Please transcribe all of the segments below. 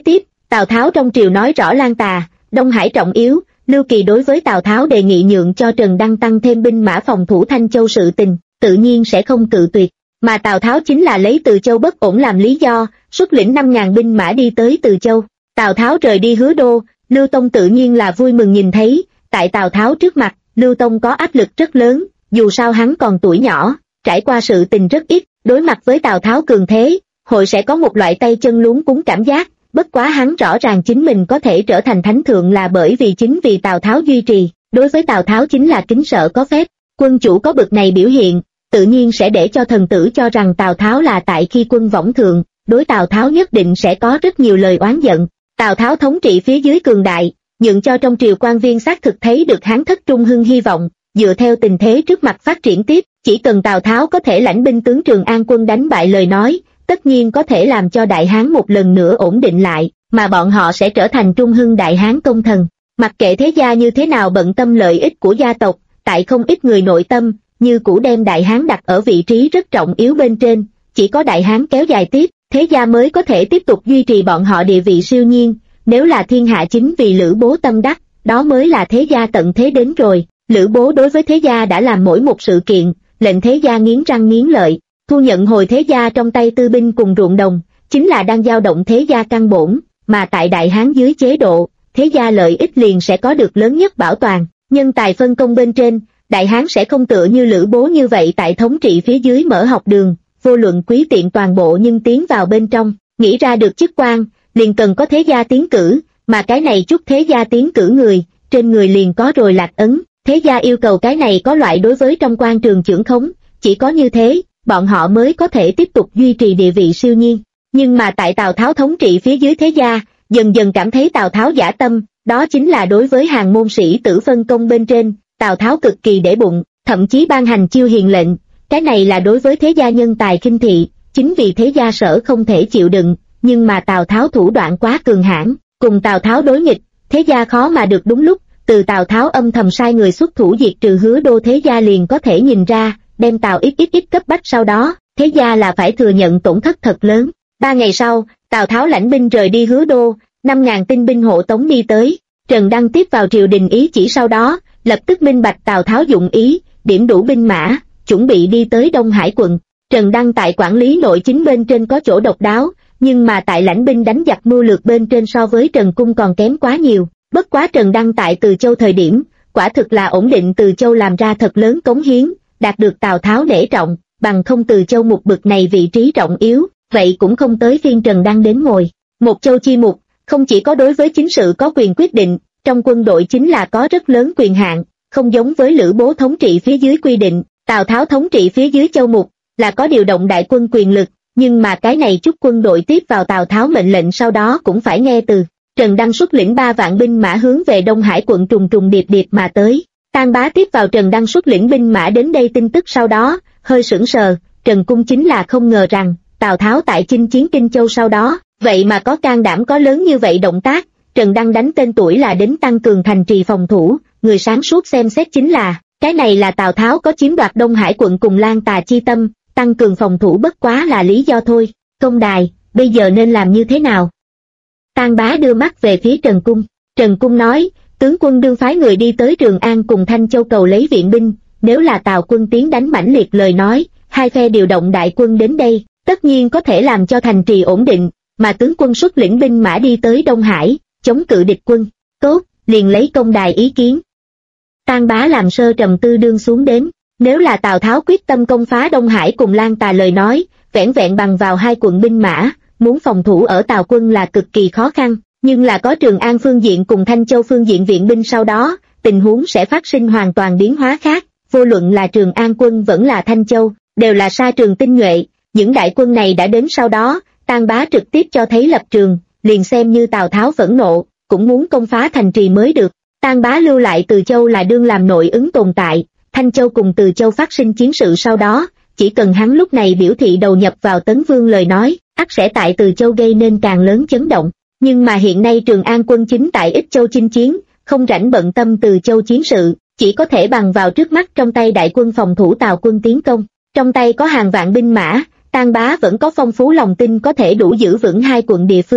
tiếp, Tào Tháo trong triều nói rõ Lan Tà, Đông Hải trọng yếu, Lưu Kỳ đối với Tào Tháo đề nghị nhượng cho Trần Đăng tăng thêm binh mã phòng thủ Thanh Châu sự tình, tự nhiên sẽ không cự tuyệt, mà Tào Tháo chính là lấy Từ Châu bất ổn làm lý do, xuất lĩnh 5.000 binh mã đi tới Từ Châu. Tào Tháo rời đi Hứa Đô, Lưu Tông tự nhiên là vui mừng nhìn thấy, tại Tào Tháo trước mặt, Lưu Tông có áp lực rất lớn, dù sao hắn còn tuổi nhỏ, trải qua sự tình rất ít, đối mặt với Tào Tháo cường thế, hội sẽ có một loại tay chân luống cuống cảm giác, bất quá hắn rõ ràng chính mình có thể trở thành thánh thượng là bởi vì chính vì Tào Tháo duy trì, đối với Tào Tháo chính là kính sợ có phép, quân chủ có bực này biểu hiện, tự nhiên sẽ để cho thần tử cho rằng Tào Tháo là tại khi quân võng thượng, đối Tào Tháo nhất định sẽ có rất nhiều lời oán giận. Tào Tháo thống trị phía dưới cường đại, nhượng cho trong triều quan viên xác thực thấy được hắn thất trung hưng hy vọng, dựa theo tình thế trước mặt phát triển tiếp, chỉ cần Tào Tháo có thể lãnh binh tướng Trường An quân đánh bại lời nói, tất nhiên có thể làm cho Đại Hán một lần nữa ổn định lại, mà bọn họ sẽ trở thành trung hưng Đại Hán công thần. Mặc kệ thế gia như thế nào bận tâm lợi ích của gia tộc, tại không ít người nội tâm, như cũ đem Đại Hán đặt ở vị trí rất trọng yếu bên trên, chỉ có Đại Hán kéo dài tiếp, thế gia mới có thể tiếp tục duy trì bọn họ địa vị siêu nhiên, nếu là thiên hạ chính vì Lữ Bố tâm đắc, đó mới là thế gia tận thế đến rồi. Lữ Bố đối với thế gia đã làm mỗi một sự kiện, lệnh thế gia nghiến răng nghiến lợi, thu nhận hồi thế gia trong tay tư binh cùng ruộng đồng, chính là đang dao động thế gia căn bổn, mà tại Đại Hán dưới chế độ, thế gia lợi ích liền sẽ có được lớn nhất bảo toàn, nhân tài phân công bên trên, Đại Hán sẽ không tựa như Lữ Bố như vậy tại thống trị phía dưới mở học đường, vô luận quý tiện toàn bộ nhưng tiến vào bên trong, nghĩ ra được chức quan, liền cần có thế gia tiến cử, mà cái này chút thế gia tiến cử người, trên người liền có rồi lạc ấn, thế gia yêu cầu cái này có loại đối với trong quan trường trưởng khống, chỉ có như thế, bọn họ mới có thể tiếp tục duy trì địa vị siêu nhiên. Nhưng mà tại Tào Tháo thống trị phía dưới thế gia, dần dần cảm thấy Tào Tháo dã tâm, đó chính là đối với hàng môn sĩ tử phân công bên trên, Tào Tháo cực kỳ để bụng, thậm chí ban hành chiêu hiền lệnh, cái này là đối với thế gia nhân tài khinh thị, chính vì thế gia sở không thể chịu đựng, nhưng mà Tào Tháo thủ đoạn quá cường hãn, cùng Tào Tháo đối nghịch, thế gia khó mà được đúng lúc, từ Tào Tháo âm thầm sai người xuất thủ diệt trừ Hứa Đô thế gia liền có thể nhìn ra, đem Tào ít cấp bách sau đó, thế gia là phải thừa nhận tổn thất thật lớn. 3 ngày sau, Tào Tháo lãnh binh rời đi Hứa Đô, 5.000 tinh binh hộ tống đi tới, Trần Đăng tiếp vào triều đình ý chỉ sau đó, lập tức minh bạch Tào Tháo dụng ý, điểm đủ binh mã, chuẩn bị đi tới Đông Hải quận. Trần Đăng tại quản lý nội chính bên trên có chỗ độc đáo, nhưng mà tại lãnh binh đánh giặc mưu lược bên trên so với Trần Cung còn kém quá nhiều. Bất quá Trần Đăng tại Từ Châu thời điểm, quả thực là ổn định Từ Châu làm ra thật lớn cống hiến, đạt được Tào Tháo nể trọng, bằng không Từ Châu một bực này vị trí trọng yếu, vậy cũng không tới phiên Trần Đăng đến ngồi. Một châu chi mục, không chỉ có đối với chính sự có quyền quyết định, trong quân đội chính là có rất lớn quyền hạn, không giống với Lữ Bố thống trị phía dưới quy định, Tào Tháo thống trị phía dưới châu mục, là có điều động đại quân quyền lực, nhưng mà cái này chút quân đội tiếp vào Tào Tháo mệnh lệnh sau đó cũng phải nghe từ. Trần Đăng xuất lĩnh 3 vạn binh mã hướng về Đông Hải quận trùng trùng điệp điệp mà tới. Tang Bá tiếp vào Trần Đăng xuất lĩnh binh mã đến đây tin tức sau đó, hơi sững sờ, Trần Cung chính là không ngờ rằng, Tào Tháo tại chinh chiến Kinh Châu sau đó, vậy mà có can đảm có lớn như vậy động tác, Trần Đăng đánh tên tuổi là đến tăng cường thành trì phòng thủ, người sáng suốt xem xét chính là, cái này là Tào Tháo có chiếm đoạt Đông Hải quận cùng Lan Tà chi tâm, tăng cường phòng thủ bất quá là lý do thôi. Công đài, bây giờ nên làm như thế nào? Tang Bá đưa mắt về phía Trần Cung. Trần Cung nói, tướng quân đương phái người đi tới Trường An cùng Thanh Châu cầu lấy viện binh, nếu là Tào quân tiến đánh mãnh liệt lời nói, hai phe điều động đại quân đến đây, tất nhiên có thể làm cho thành trì ổn định, mà tướng quân xuất lĩnh binh mã đi tới Đông Hải, chống cự địch quân. Tốt, liền lấy công đài ý kiến. Tang Bá làm sơ trầm tư đương xuống đến, nếu là Tào Tháo quyết tâm công phá Đông Hải cùng Lan Tà lời nói, vẻn vẹn bằng vào 2 quận binh mã, muốn phòng thủ ở Tào quân là cực kỳ khó khăn, nhưng là có Trường An phương diện cùng Thanh Châu phương diện viện binh sau đó, tình huống sẽ phát sinh hoàn toàn biến hóa khác, vô luận là Trường An quân vẫn là Thanh Châu, đều là sa trường tinh nhuệ, những đại quân này đã đến sau đó, Tang Bá trực tiếp cho thấy lập trường, liền xem như Tào Tháo phẫn nộ, cũng muốn công phá thành trì mới được. Tang Bá lưu lại Từ Châu là đương làm nội ứng tồn tại, Thanh Châu cùng Từ Châu phát sinh chiến sự sau đó, chỉ cần hắn lúc này biểu thị đầu nhập vào Tấn Vương lời nói, ắt sẽ tại Từ Châu gây nên càng lớn chấn động. Nhưng mà hiện nay Trường An quân chính tại Ích Châu chinh chiến, không rảnh bận tâm Từ Châu chiến sự, chỉ có thể bằng vào trước mắt trong tay đại quân phòng thủ Tào quân tiến công. Trong tay có hàng vạn binh mã, Tang Bá vẫn có phong phú lòng tin có thể đủ giữ vững 2 quận địa phương,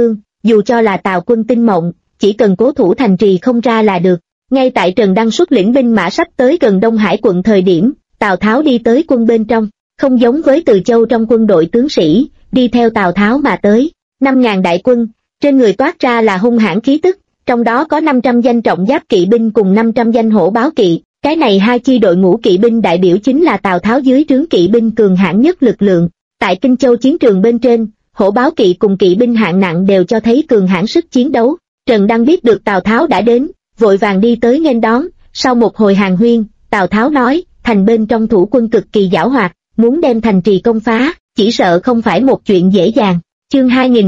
dù cho là Tào quân tinh mộng, chỉ cần cố thủ thành trì không ra là được. Ngay tại Trần Đăng xuất lĩnh binh mã sắp tới gần Đông Hải quận thời điểm, Tào Tháo đi tới quân bên trong, không giống với Từ Châu trong quân đội tướng sĩ, đi theo Tào Tháo mà tới. 5.000 đại quân, trên người toát ra là hung hãn khí tức, trong đó có 500 danh trọng giáp kỵ binh cùng 500 danh hổ báo kỵ. Cái này hai chi đội ngũ kỵ binh đại biểu chính là Tào Tháo dưới trướng kỵ binh cường hãn nhất lực lượng. Tại Kinh Châu chiến trường bên trên, hổ báo kỵ cùng kỵ binh hạng nặng đều cho thấy cường hãn sức chiến đấu. Trần Đăng biết được Tào Tháo đã đến, vội vàng đi tới nghênh đón. Sau một hồi hàn huyên, Tào Tháo nói, thành bên trong thủ quân cực kỳ giảo hoạt, muốn đem thành trì công phá, chỉ sợ không phải một chuyện dễ dàng. Chương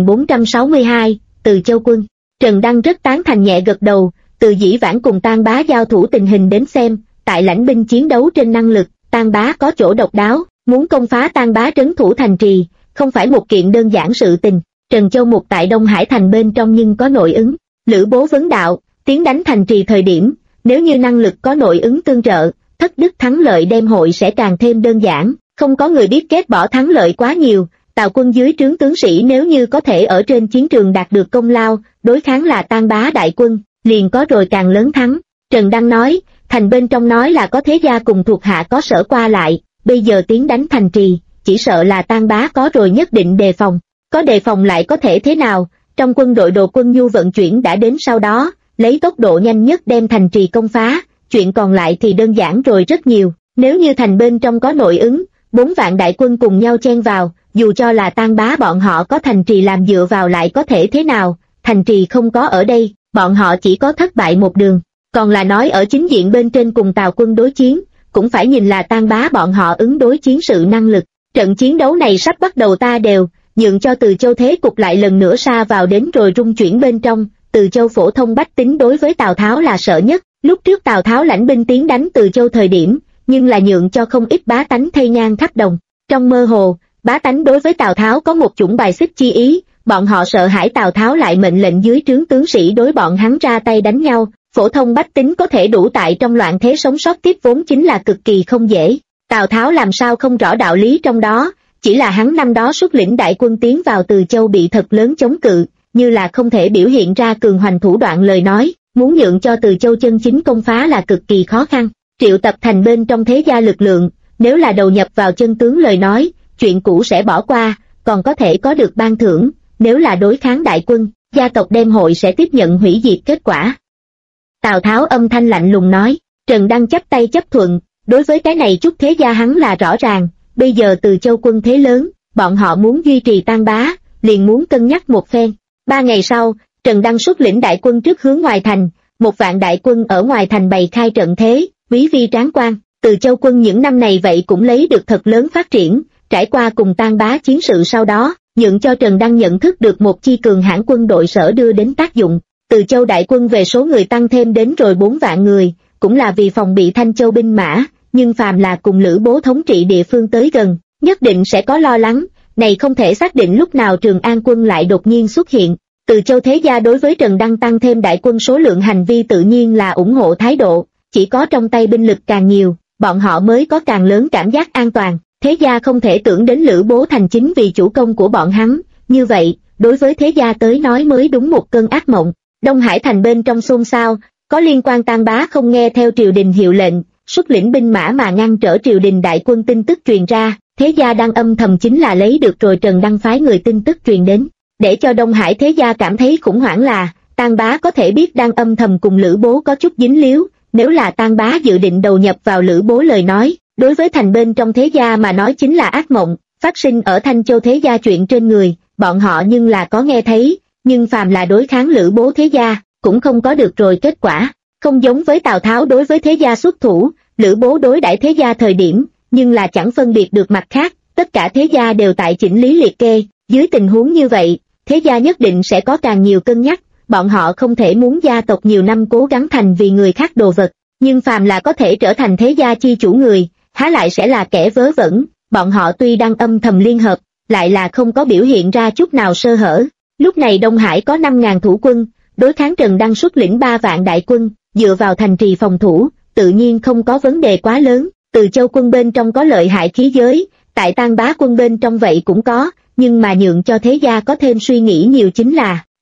2462, Từ Châu quân. Trần Đăng rất tán thành nhẹ gật đầu, từ dĩ vãng cùng Tang Bá giao thủ tình hình đến xem, tại lãnh binh chiến đấu trên năng lực, Tang Bá có chỗ độc đáo, muốn công phá Tang Bá trấn thủ thành trì, không phải một kiện đơn giản sự tình. Trần Châu Mục tại Đông Hải thành bên trong nhưng có nội ứng. Lữ Bố vấn đạo, tiến đánh thành trì thời điểm, nếu như năng lực có nội ứng tương trợ, thất đức thắng lợi đem hội sẽ càng thêm đơn giản, không có người biết kết bỏ thắng lợi quá nhiều. Tào quân dưới trướng tướng sĩ nếu như có thể ở trên chiến trường đạt được công lao, đối kháng là Tang Bá đại quân, liền có rồi càng lớn thắng. Trần Đăng nói, thành bên trong nói là có thế gia cùng thuộc hạ có sở qua lại, bây giờ tiến đánh thành trì, chỉ sợ là Tang Bá có rồi nhất định đề phòng. Có đề phòng lại có thể thế nào, trong quân đội đồ quân nhu vận chuyển đã đến sau đó, lấy tốc độ nhanh nhất đem thành trì công phá, chuyện còn lại thì đơn giản rồi rất nhiều. Nếu như thành bên trong có nội ứng, 4 vạn đại quân cùng nhau chen vào, dù cho là Tang Bá bọn họ có thành trì làm dựa vào lại có thể thế nào, thành trì không có ở đây, bọn họ chỉ có thất bại một đường. Còn là nói ở chính diện bên trên cùng Tào quân đối chiến, cũng phải nhìn là Tang Bá bọn họ ứng đối chiến sự năng lực. Trận chiến đấu này sắp bắt đầu ta đều, nhượng cho Từ Châu thế cục lại lần nữa sa vào đến rồi rung chuyển bên trong. Từ Châu phổ thông bách tính đối với Tào Tháo là sợ nhất, lúc trước Tào Tháo lãnh binh tiến đánh Từ Châu thời điểm, nhưng là nhượng cho không ít bá tánh thây ngang khắp đồng. Trong mơ hồ, bá tánh đối với Tào Tháo có một chủng bài xích chi ý, bọn họ sợ hãi Tào Tháo lại mệnh lệnh dưới trướng tướng sĩ đối bọn hắn ra tay đánh nhau. Phổ thông bách tính có thể đủ tại trong loạn thế sống sót tiếp vốn chính là cực kỳ không dễ. Tào Tháo làm sao không rõ đạo lý trong đó, chỉ là hắn năm đó xuất lĩnh đại quân tiến vào Từ Châu bị thật lớn chống cự, như là không thể biểu hiện ra cường hoành thủ đoạn lời nói, muốn nhượng cho Từ Châu chân chính công phá là cực kỳ khó khăn. Triệu tập thành bên trong thế gia lực lượng, nếu là đầu nhập vào chân tướng lời nói, chuyện cũ sẽ bỏ qua, còn có thể có được ban thưởng, nếu là đối kháng đại quân, gia tộc đem hội sẽ tiếp nhận hủy diệt kết quả. Tào Tháo âm thanh lạnh lùng nói. Trần Đăng chắp tay chấp thuận, đối với cái này chút thế gia hắn là rõ ràng, bây giờ Từ Châu quân thế lớn, bọn họ muốn duy trì Tang Bá, liền muốn cân nhắc một phen. 3 ngày sau, Trần Đăng xuất lĩnh đại quân trước hướng ngoài thành, 1 vạn đại quân ở ngoài thành bày khai trận thế, quý vi tráng quan. Từ Châu quân những năm này vậy cũng lấy được thật lớn phát triển, trải qua cùng Tang Bá chiến sự sau đó, nhượng cho Trần Đăng nhận thức được một chi cường hãn quân đội sở đưa đến tác dụng. Từ Châu đại quân về số người tăng thêm đến rồi 4 vạn người, cũng là vì phòng bị Thanh Châu binh mã, nhưng phàm là cùng Lữ Bố thống trị địa phương tới gần, nhất định sẽ có lo lắng, này không thể xác định lúc nào Trường An quân lại đột nhiên xuất hiện. Từ Châu thế gia đối với Trần Đăng tăng thêm đại quân số lượng hành vi tự nhiên là ủng hộ thái độ, chỉ có trong tay binh lực càng nhiều, bọn họ mới có càng lớn cảm giác an toàn. Thế gia không thể tưởng đến Lữ Bố thành chính vì chủ công của bọn hắn, như vậy, đối với thế gia tới nói mới đúng một cơn ác mộng. Đông Hải thành bên trong xôn xao, có liên quan Tang Bá không nghe theo triều đình hiệu lệnh, xuất lĩnh binh mã mà ngăn trở triều đình đại quân tin tức truyền ra, thế gia đang âm thầm chính là lấy được rồi Trần Đăng phái người tin tức truyền đến, để cho Đông Hải thế gia cảm thấy khủng hoảng là, Tang Bá có thể biết đang âm thầm cùng Lữ Bố có chút dính líu, nếu là Tang Bá dự định đầu nhập vào Lữ Bố lời nói, đối với thành bên trong thế gia mà nói chính là ác mộng. Phát sinh ở Thanh Châu thế gia chuyện trên người, bọn họ nhưng là có nghe thấy, nhưng phàm là đối kháng Lữ Bố thế gia, cũng không có được rồi kết quả. Không giống với Tào Tháo đối với thế gia xuất thủ, Lữ Bố đối đãi thế gia thời điểm, nhưng là chẳng phân biệt được mặt khác, tất cả thế gia đều tại chỉnh lý liệt kê. Dưới tình huống như vậy, thế gia nhất định sẽ có càng nhiều cân nhắc, bọn họ không thể muốn gia tộc nhiều năm cố gắng thành vì người khác đồ vật, nhưng phàm là có thể trở thành thế gia chi chủ người, há lại sẽ là kẻ vớ vẩn. Bọn họ tuy đang âm thầm liên hợp, lại là không có biểu hiện ra chút nào sơ hở. Lúc này Đông Hải có 5.000 thủ quân, đối kháng Trần Đăng xuất lĩnh 3 vạn đại quân, dựa vào thành trì phòng thủ, tự nhiên không có vấn đề quá lớn. Từ Châu quân bên trong có lợi hại khí giới, tại Tang Bá quân bên trong vậy cũng có, nhưng mà nhượng cho thế gia có thêm suy nghĩ nhiều chính là,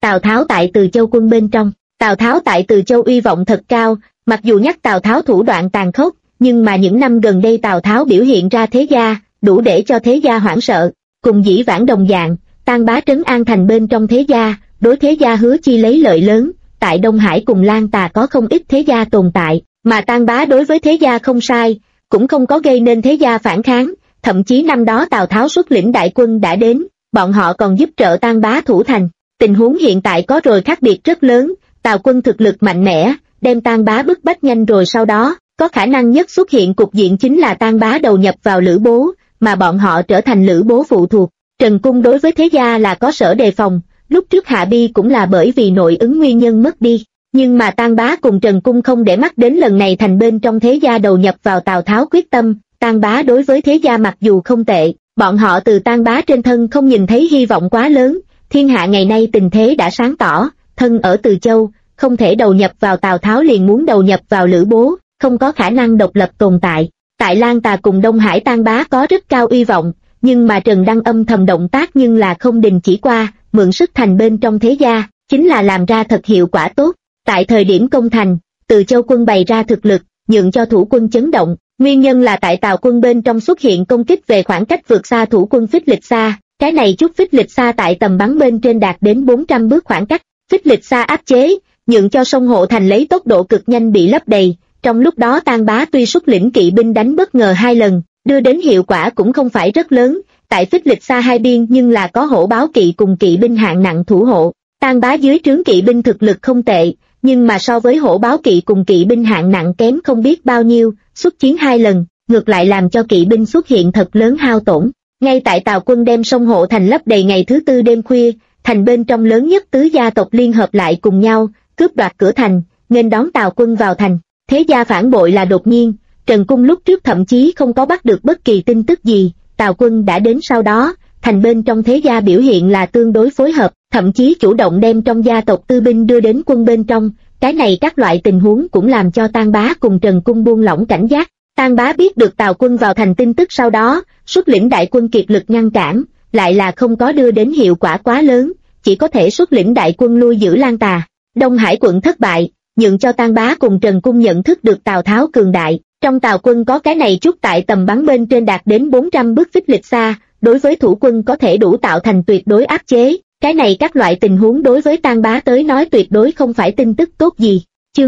Tào Tháo tại Từ Châu quân bên trong. Tào Tháo tại Từ Châu uy vọng thật cao, mặc dù nhắc Tào Tháo thủ đoạn tàn khốc, nhưng mà những năm gần đây Tào Tháo biểu hiện ra thế gia, đủ để cho thế gia hoảng sợ. Cùng dĩ vãng đồng dạng, Tang Bá trấn an thành bên trong thế gia, đối thế gia hứa chi lấy lợi lớn. Tại Đông Hải cùng Lan Tà có không ít thế gia tồn tại, mà Tang Bá đối với thế gia không sai, cũng không có gây nên thế gia phản kháng. Thậm chí năm đó Tào Tháo xuất lĩnh đại quân đã đến, bọn họ còn giúp trợ Tang Bá thủ thành. Tình huống hiện tại có rồi khác biệt rất lớn, Tào quân thực lực mạnh mẽ, đem Tang Bá bức bách nhanh rồi sau đó, có khả năng nhất xuất hiện cục diện chính là Tang Bá đầu nhập vào Lữ Bố, mà bọn họ trở thành Lữ Bố phụ thuộc. Trần Cung đối với thế gia là có sở đề phòng, lúc trước Hạ Bi cũng là bởi vì nội ứng nguyên nhân mất đi, nhưng mà Tang Bá cùng Trần Cung không để mắt đến lần này thành bên trong thế gia đầu nhập vào Tào Tháo quyết tâm. Tang Bá đối với thế gia mặc dù không tệ, bọn họ từ Tang Bá trên thân không nhìn thấy hy vọng quá lớn. Thiên hạ ngày nay tình thế đã sáng tỏ, thân ở Từ Châu, không thể đầu nhập vào Tào Tháo liền muốn đầu nhập vào Lữ Bố, không có khả năng độc lập tồn tại. Tại Lan Tà cùng Đông Hải Tang Bá có rất cao uy vọng, nhưng mà Trần Đăng âm thầm động tác nhưng là không đình chỉ qua, mượn sức thành bên trong thế gia, chính là làm ra thật hiệu quả tốt. Tại thời điểm công thành, Từ Châu quân bày ra thực lực, nhượng cho thủ quân chấn động, nguyên nhân là tại Tào quân bên trong xuất hiện công kích về khoảng cách vượt xa thủ quân Phích Lịch Sa, cái này chút Phích Lịch Sa tại tầm bắn bên trên đạt đến 400 bước khoảng cách, Phích Lịch Sa áp chế, nhượng cho sông Hộ Thành lấy tốc độ cực nhanh bị lấp đầy. Trong lúc đó Tang Bá tuy xuất lĩnh kỵ binh đánh bất ngờ 2 lần, đưa đến hiệu quả cũng không phải rất lớn, tại Phích Lịch Sa hai biên nhưng là có Hổ Báo kỵ cùng kỵ binh hạng nặng thủ hộ. Tang Bá dưới trướng kỵ binh thực lực không tệ, nhưng mà so với Hổ Báo kỵ cùng kỵ binh hạng nặng kém không biết bao nhiêu, xuất chiến 2 lần, ngược lại làm cho kỵ binh xuất hiện thật lớn hao tổn. Ngay tại Tào quân đem sông Hộ Thành lấp đầy ngày thứ tư đêm khuya, thành bên trong lớn nhất tứ gia tộc liên hợp lại cùng nhau, cướp đoạt cửa thành, nghênh đón Tào quân vào thành. Thế gia phản bội là đột nhiên, Trần Cung lúc trước thậm chí không có bắt được bất kỳ tin tức gì, Tào quân đã đến sau đó, thành bên trong thế gia biểu hiện là tương đối phối hợp, thậm chí chủ động đem trong gia tộc tư binh đưa đến quân bên trong. Cái này các loại tình huống cũng làm cho Tang Bá cùng Trần Cung buông lỏng cảnh giác. Tang Bá biết được Tào quân vào thành tin tức sau đó, xuất lĩnh đại quân kiệt lực ngăn cản, lại là không có đưa đến hiệu quả quá lớn, chỉ có thể xuất lĩnh đại quân lui giữ Lan Tà. Đông Hải quận thất bại, nhượng cho Tang Bá cùng Trần Cung nhận thức được Tào Tháo cường đại. Trong Tào quân có cái này chút tại tầm bắn bên trên đạt đến 400 bước Phích Lịch Sa, đối với thủ quân có thể đủ tạo thành tuyệt đối áp chế. Cái này các loại tình huống đối với Tang Bá tới nói tuyệt đối không phải tin tức tốt gì. Chương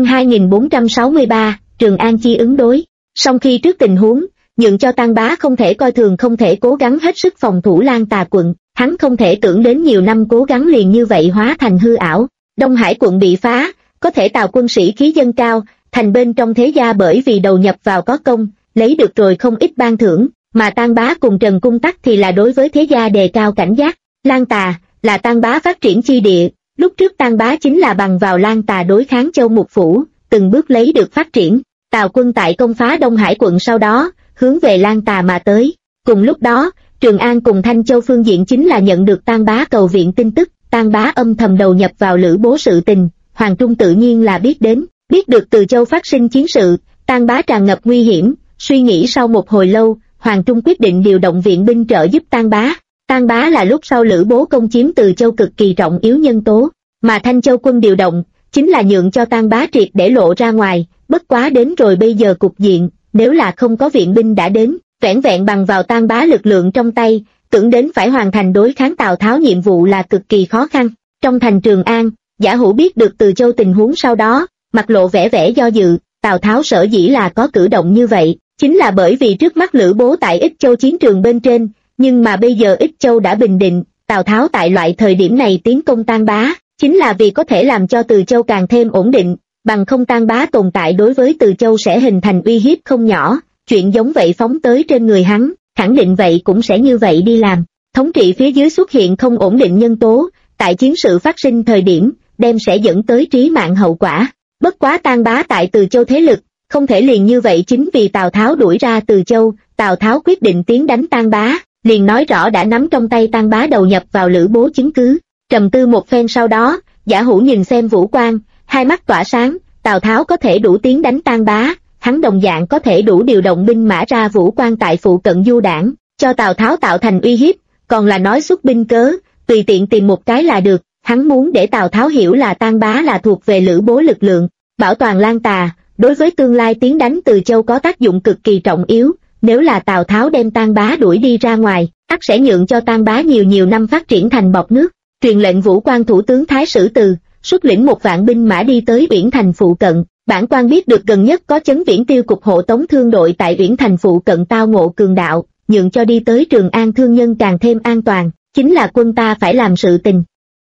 2463, Trường An chi ứng đối. Song khi trước tình huống, nhượng cho Tang Bá không thể coi thường, không thể cố gắng hết sức phòng thủ Lan Tà quận, hắn không thể tưởng đến nhiều năm cố gắng liền như vậy hóa thành hư ảo. Đông Hải quận bị phá, có thể Tào quân sĩ khí dâng cao, thành bên trong thế gia bởi vì đầu nhập vào có công, lấy được rồi không ít ban thưởng, mà Tang Bá cùng Trần Cung Tắc thì là đối với thế gia đề cao cảnh giác. Lan Tà là Tang Bá phát triển chi địa, lúc trước Tang Bá chính là bằng vào Lan Tà đối kháng Châu Mục Phủ, từng bước lấy được phát triển. Tào quân tại công phá Đông Hải quận sau đó, hướng về Lan Tà mà tới. Cùng lúc đó, Trường An cùng Thanh Châu phương diện chính là nhận được Tang Bá cầu viện tin tức, Tang Bá âm thầm đầu nhập vào Lữ Bố sự tình, Hoàng Trung tự nhiên là biết đến, biết được Từ Châu phát sinh chiến sự, Tang Bá tràn ngập nguy hiểm, suy nghĩ sau một hồi lâu, Hoàng Trung quyết định điều động viện binh trợ giúp Tang Bá. Tang Bá là lúc sau Lữ Bố công chiếm Từ Châu cực kỳ trọng yếu nhân tố, mà Thanh Châu quân điều động, chính là nhượng cho Tang Bá triệt để lộ ra ngoài. Bất quá đến rồi bây giờ cục diện, nếu là không có viện binh đã đến, vẻn vẹn bằng vào Tang Bá lực lượng trong tay, tưởng đến phải hoàn thành đối kháng Tào Tháo nhiệm vụ là cực kỳ khó khăn. Trong thành Trường An, Giả Hữu biết được Từ Châu tình huống sau đó, mặt lộ vẻ do dự. Tào Tháo sở dĩ là có cử động như vậy, chính là bởi vì trước mắt Lữ Bố tại Ích Châu chiến trường bên trên, nhưng mà bây giờ Ích Châu đã bình định, Tào Tháo tại loại thời điểm này tiến công Tang Bá, chính là vì có thể làm cho Từ Châu càng thêm ổn định, bằng không Tang Bá tồn tại đối với Từ Châu sẽ hình thành uy hiếp không nhỏ. Chuyện giống vậy phóng tới trên người hắn, khẳng định vậy cũng sẽ như vậy đi làm. Thống trị phía dưới xuất hiện không ổn định nhân tố, tại chiến sự phát sinh thời điểm, đem sẽ dẫn tới trí mạng hậu quả. Bất quá Tang Bá tại Từ Châu thế lực, không thể liền như vậy chính vì Tào Tháo đuổi ra Từ Châu, Tào Tháo quyết định tiến đánh Tang Bá, liền nói rõ đã nắm trong tay Tang Bá đầu nhập vào Lữ Bố chứng cứ. Trầm tư một phen sau đó, Giả Hữu nhìn xem Vũ Quang, hai mắt tỏa sáng, Tào Tháo có thể đủ tiến đánh Tang Bá, hắn đồng dạng có thể đủ điều động binh mã ra Vũ Quang tại phụ cận du đảng, cho Tào Tháo tạo thành uy hiếp, còn là nói xuất binh cớ, tùy tiện tìm một cái là được. hắn muốn để Tào Tháo hiểu là Tang Bá là thuộc về Lữ Bố lực lượng, bảo toàn Lan Tà, đối với tương lai tiến đánh Từ Châu có tác dụng cực kỳ trọng yếu, nếu là Tào Tháo đem Tang Bá đuổi đi ra ngoài, ắt sẽ nhượng cho Tang Bá nhiều năm phát triển thành bọt nước. Truyền lệnh Vũ Quan thủ tướng Thái Sử Từ, xuất lĩnh 1.000 binh mã đi tới Uyển Thành phụ cận. Bản quan biết được gần nhất có Chấn Viễn Tiêu cục hộ tống thương đội tại Uyển Thành phụ cận tao ngộ cường đạo, nhượng cho đi tới Trường An thương nhân càng thêm an toàn, chính là quân ta phải làm sự tình.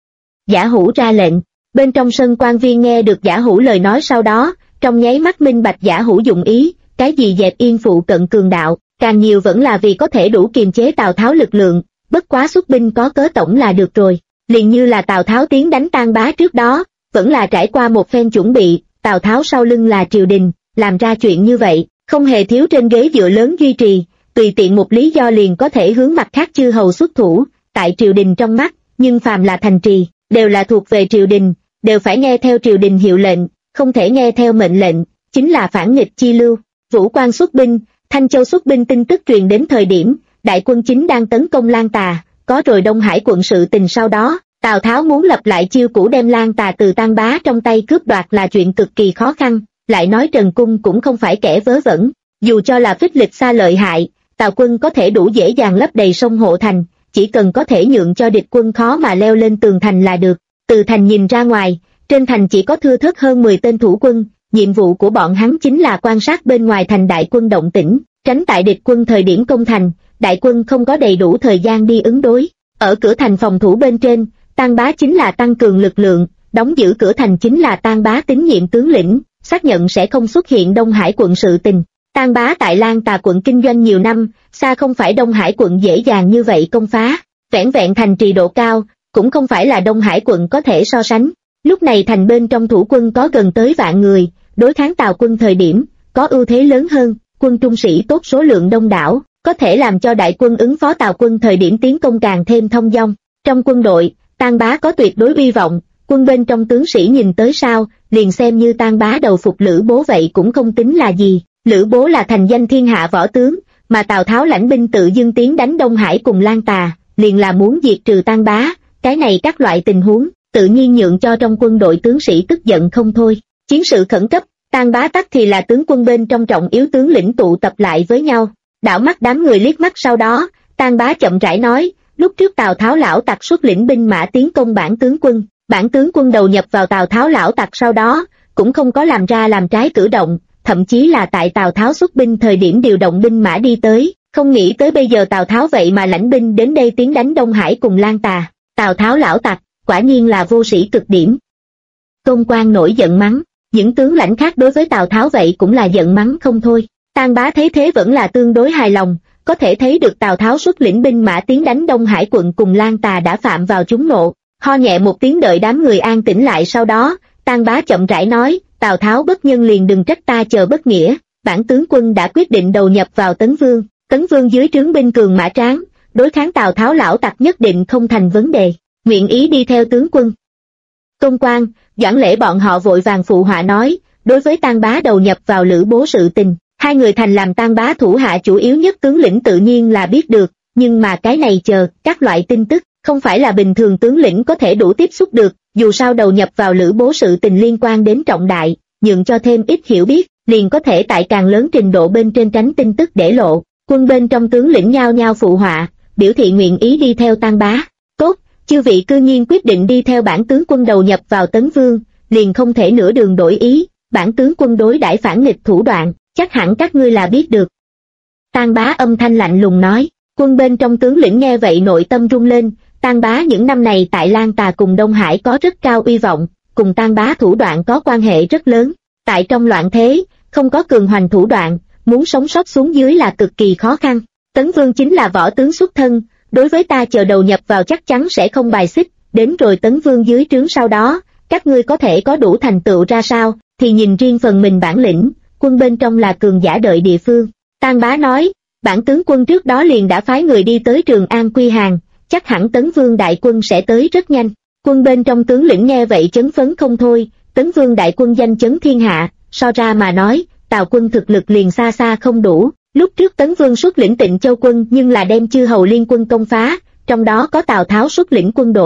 Giả Hữu ra lệnh, bên trong sân quan viên nghe được Giả Hữu lời nói sau đó, trong nháy mắt minh bạch Giả Hữu dụng ý, cái gì dẹp yên phụ cận cường đạo, càng nhiều vẫn là vì có thể đủ kiềm chế Tào Tháo lực lượng, bất quá xuất binh có cớ tổng là được rồi. Liền như là Tào Tháo tiến đánh Tang Bá trước đó, vẫn là trải qua một phen chuẩn bị, Tào Tháo sau lưng là triều đình, làm ra chuyện như vậy, không hề thiếu trên ghế dựa lớn duy trì, tùy tiện một lý do liền có thể hướng mặt khác chư hầu xuất thủ, tại triều đình trong mắt, nhưng phàm là thành trì, đều là thuộc về triều đình, đều phải nghe theo triều đình hiệu lệnh, không thể nghe theo mệnh lệnh, chính là phản nghịch chi lưu. Vũ Quan xuất binh, Thanh Châu xuất binh tin tức truyền đến thời điểm, đại quân chính đang tấn công Lan Tà, có rồi Đông Hải quận sự tình sau đó, Tào Tháo muốn lập lại chiêu cũ đem Lan Tà từ Tang Bá trong tay cướp đoạt là chuyện cực kỳ khó khăn, lại nói Trần Cung cũng không phải kẻ vớ vẩn, dù cho là phích lịch xa lợi hại, Tào quân có thể đủ dễ dàng lấp đầy sông hộ thành, chỉ cần có thể nhượng cho địch quân khó mà leo lên tường thành là được. Từ thành nhìn ra ngoài, trên thành chỉ có thưa thớt hơn 10 tên thủ quân, nhiệm vụ của bọn hắn chính là quan sát bên ngoài thành đại quân động tĩnh, tránh tại địch quân thời điểm công thành, đại quân không có đầy đủ thời gian đi ứng đối. Ở cửa thành phòng thủ bên trên, Tang Bá chính là tăng cường lực lượng, đóng giữ cửa thành chính là Tang Bá tín nhiệm tướng lĩnh, xác nhận sẽ không xuất hiện Đông Hải quận sự tình. Tang Bá tại Lan Tà quận kinh doanh nhiều năm, xa không phải Đông Hải quận dễ dàng như vậy công phá, vẻn vẹn thành trì độ cao, cũng không phải là Đông Hải quận có thể so sánh. Lúc này thành bên trong thủ quân có gần tới vạn người, đối kháng Tào quân thời điểm, có ưu thế lớn hơn, quân trung sĩ tốt số lượng đông đảo, có thể làm cho đại quân ứng phó Tào quân thời điểm tiến công càng thêm thông dong. Trong quân đội, Tang Bá có tuyệt đối uy vọng, quân bên trong tướng sĩ nhìn tới sao, liền xem như Tang Bá đầu phục Lữ Bố vậy cũng không tính là gì. Lữ Bố là thành danh thiên hạ võ tướng, mà Tào Tháo lãnh binh tự dưng tiến đánh Đông Hải cùng Lan Tà, liền là muốn diệt trừ Tang Bá, cái này các loại tình huống, tự nhiên nhượng cho trong quân đội tướng sĩ tức giận không thôi. Chiến sự khẩn cấp, Tang Bá tắc thì là tướng quân bên trong trọng yếu tướng lĩnh tụ tập lại với nhau, đảo mắt đám người liếc mắt sau đó, Tang Bá chậm rãi nói, lúc trước Tào Tháo lão tặc xuất lĩnh binh mã tiến công bản tướng quân đầu nhập vào Tào Tháo lão tặc sau đó, cũng không có làm ra làm trái cử động, thậm chí là tại Tào Tháo xuất binh thời điểm điều động binh mã đi tới, không nghĩ tới bây giờ Tào Tháo vậy mà lãnh binh đến đây tiến đánh Đông Hải cùng Lan Tà. Tào Tháo lão tặc, quả nhiên là vô sĩ cực điểm. Công quan nổi giận mắng, những tướng lãnh khác đối với Tào Tháo vậy cũng là giận mắng không thôi. Tang Bá thấy thế vẫn là tương đối hài lòng, có thể thấy được Tào Tháo xuất lĩnh binh mã tiến đánh Đông Hải quận cùng Lan Tà đã phạm vào chúng nộ. Ho nhẹ một tiếng đợi đám người an tĩnh lại sau đó, Tang Bá chậm rãi nói, Tào Tháo bất nhân liền đừng trách ta chờ bất nghĩa, bản tướng quân đã quyết định đầu nhập vào Tấn Vương dưới trướng binh cường mã tráng, đối kháng Tào Tháo lão tặc nhất định không thành vấn đề, nguyện ý đi theo tướng quân. Công quan, Doãn Lễ bọn họ vội vàng phụ họa nói, đối với Tang Bá đầu nhập vào Lữ Bố sự tình, hai người thành làm Tang Bá thủ hạ chủ yếu nhất tướng lĩnh tự nhiên là biết được, nhưng mà cái này chờ, các loại tin tức, không phải là bình thường tướng lĩnh có thể đủ tiếp xúc được, dù sao đầu nhập vào Lữ Bố sự tình liên quan đến trọng đại, nhượng cho thêm ít hiểu biết, liền có thể tại càng lớn trình độ bên trên tránh tin tức để lộ. Quân bên trong tướng lĩnh nhao nhao phụ họa, biểu thị nguyện ý đi theo Tang Bá. Tốt, chư vị cư nhiên quyết định đi theo bản tướng quân đầu nhập vào Tấn Vương, liền không thể nửa đường đổi ý, bản tướng quân đối đãi phản nghịch thủ đoạn, chắc hẳn các ngươi là biết được. Tang Bá âm thanh lạnh lùng nói, quân bên trong tướng lĩnh nghe vậy nội tâm rung lên, Tang Bá những năm này tại Lan Tà cùng Đông Hải có rất cao uy vọng, cùng Tang Bá thủ đoạn có quan hệ rất lớn, tại trong loạn thế, không có cường hoành thủ đoạn, muốn sống sót xuống dưới là cực kỳ khó khăn. Tấn Vương chính là võ tướng xuất thân, đối với ta chờ đầu nhập vào chắc chắn sẽ không bài xích, đến rồi Tấn Vương dưới trướng sau đó, các ngươi có thể có đủ thành tựu ra sao, thì nhìn riêng phần mình bản lĩnh, quân bên trong là cường giả đợi địa phương. Tang Bá nói, bản tướng quân trước đó liền đã phái người đi tới Trường An quy hàng, chắc hẳn Tấn Vương đại quân sẽ tới rất nhanh. Quân bên trong tướng lĩnh nghe vậy chấn phấn không thôi, Tấn Vương đại quân danh chấn thiên hạ, so ra mà nói, Tào quân thực lực liền xa xa không đủ. Lúc trước Tấn Vương xuất lĩnh Tịnh Châu quân nhưng là đem chư hầu liên quân công phá, trong đó có Tào Tháo xuất lĩnh quân đội,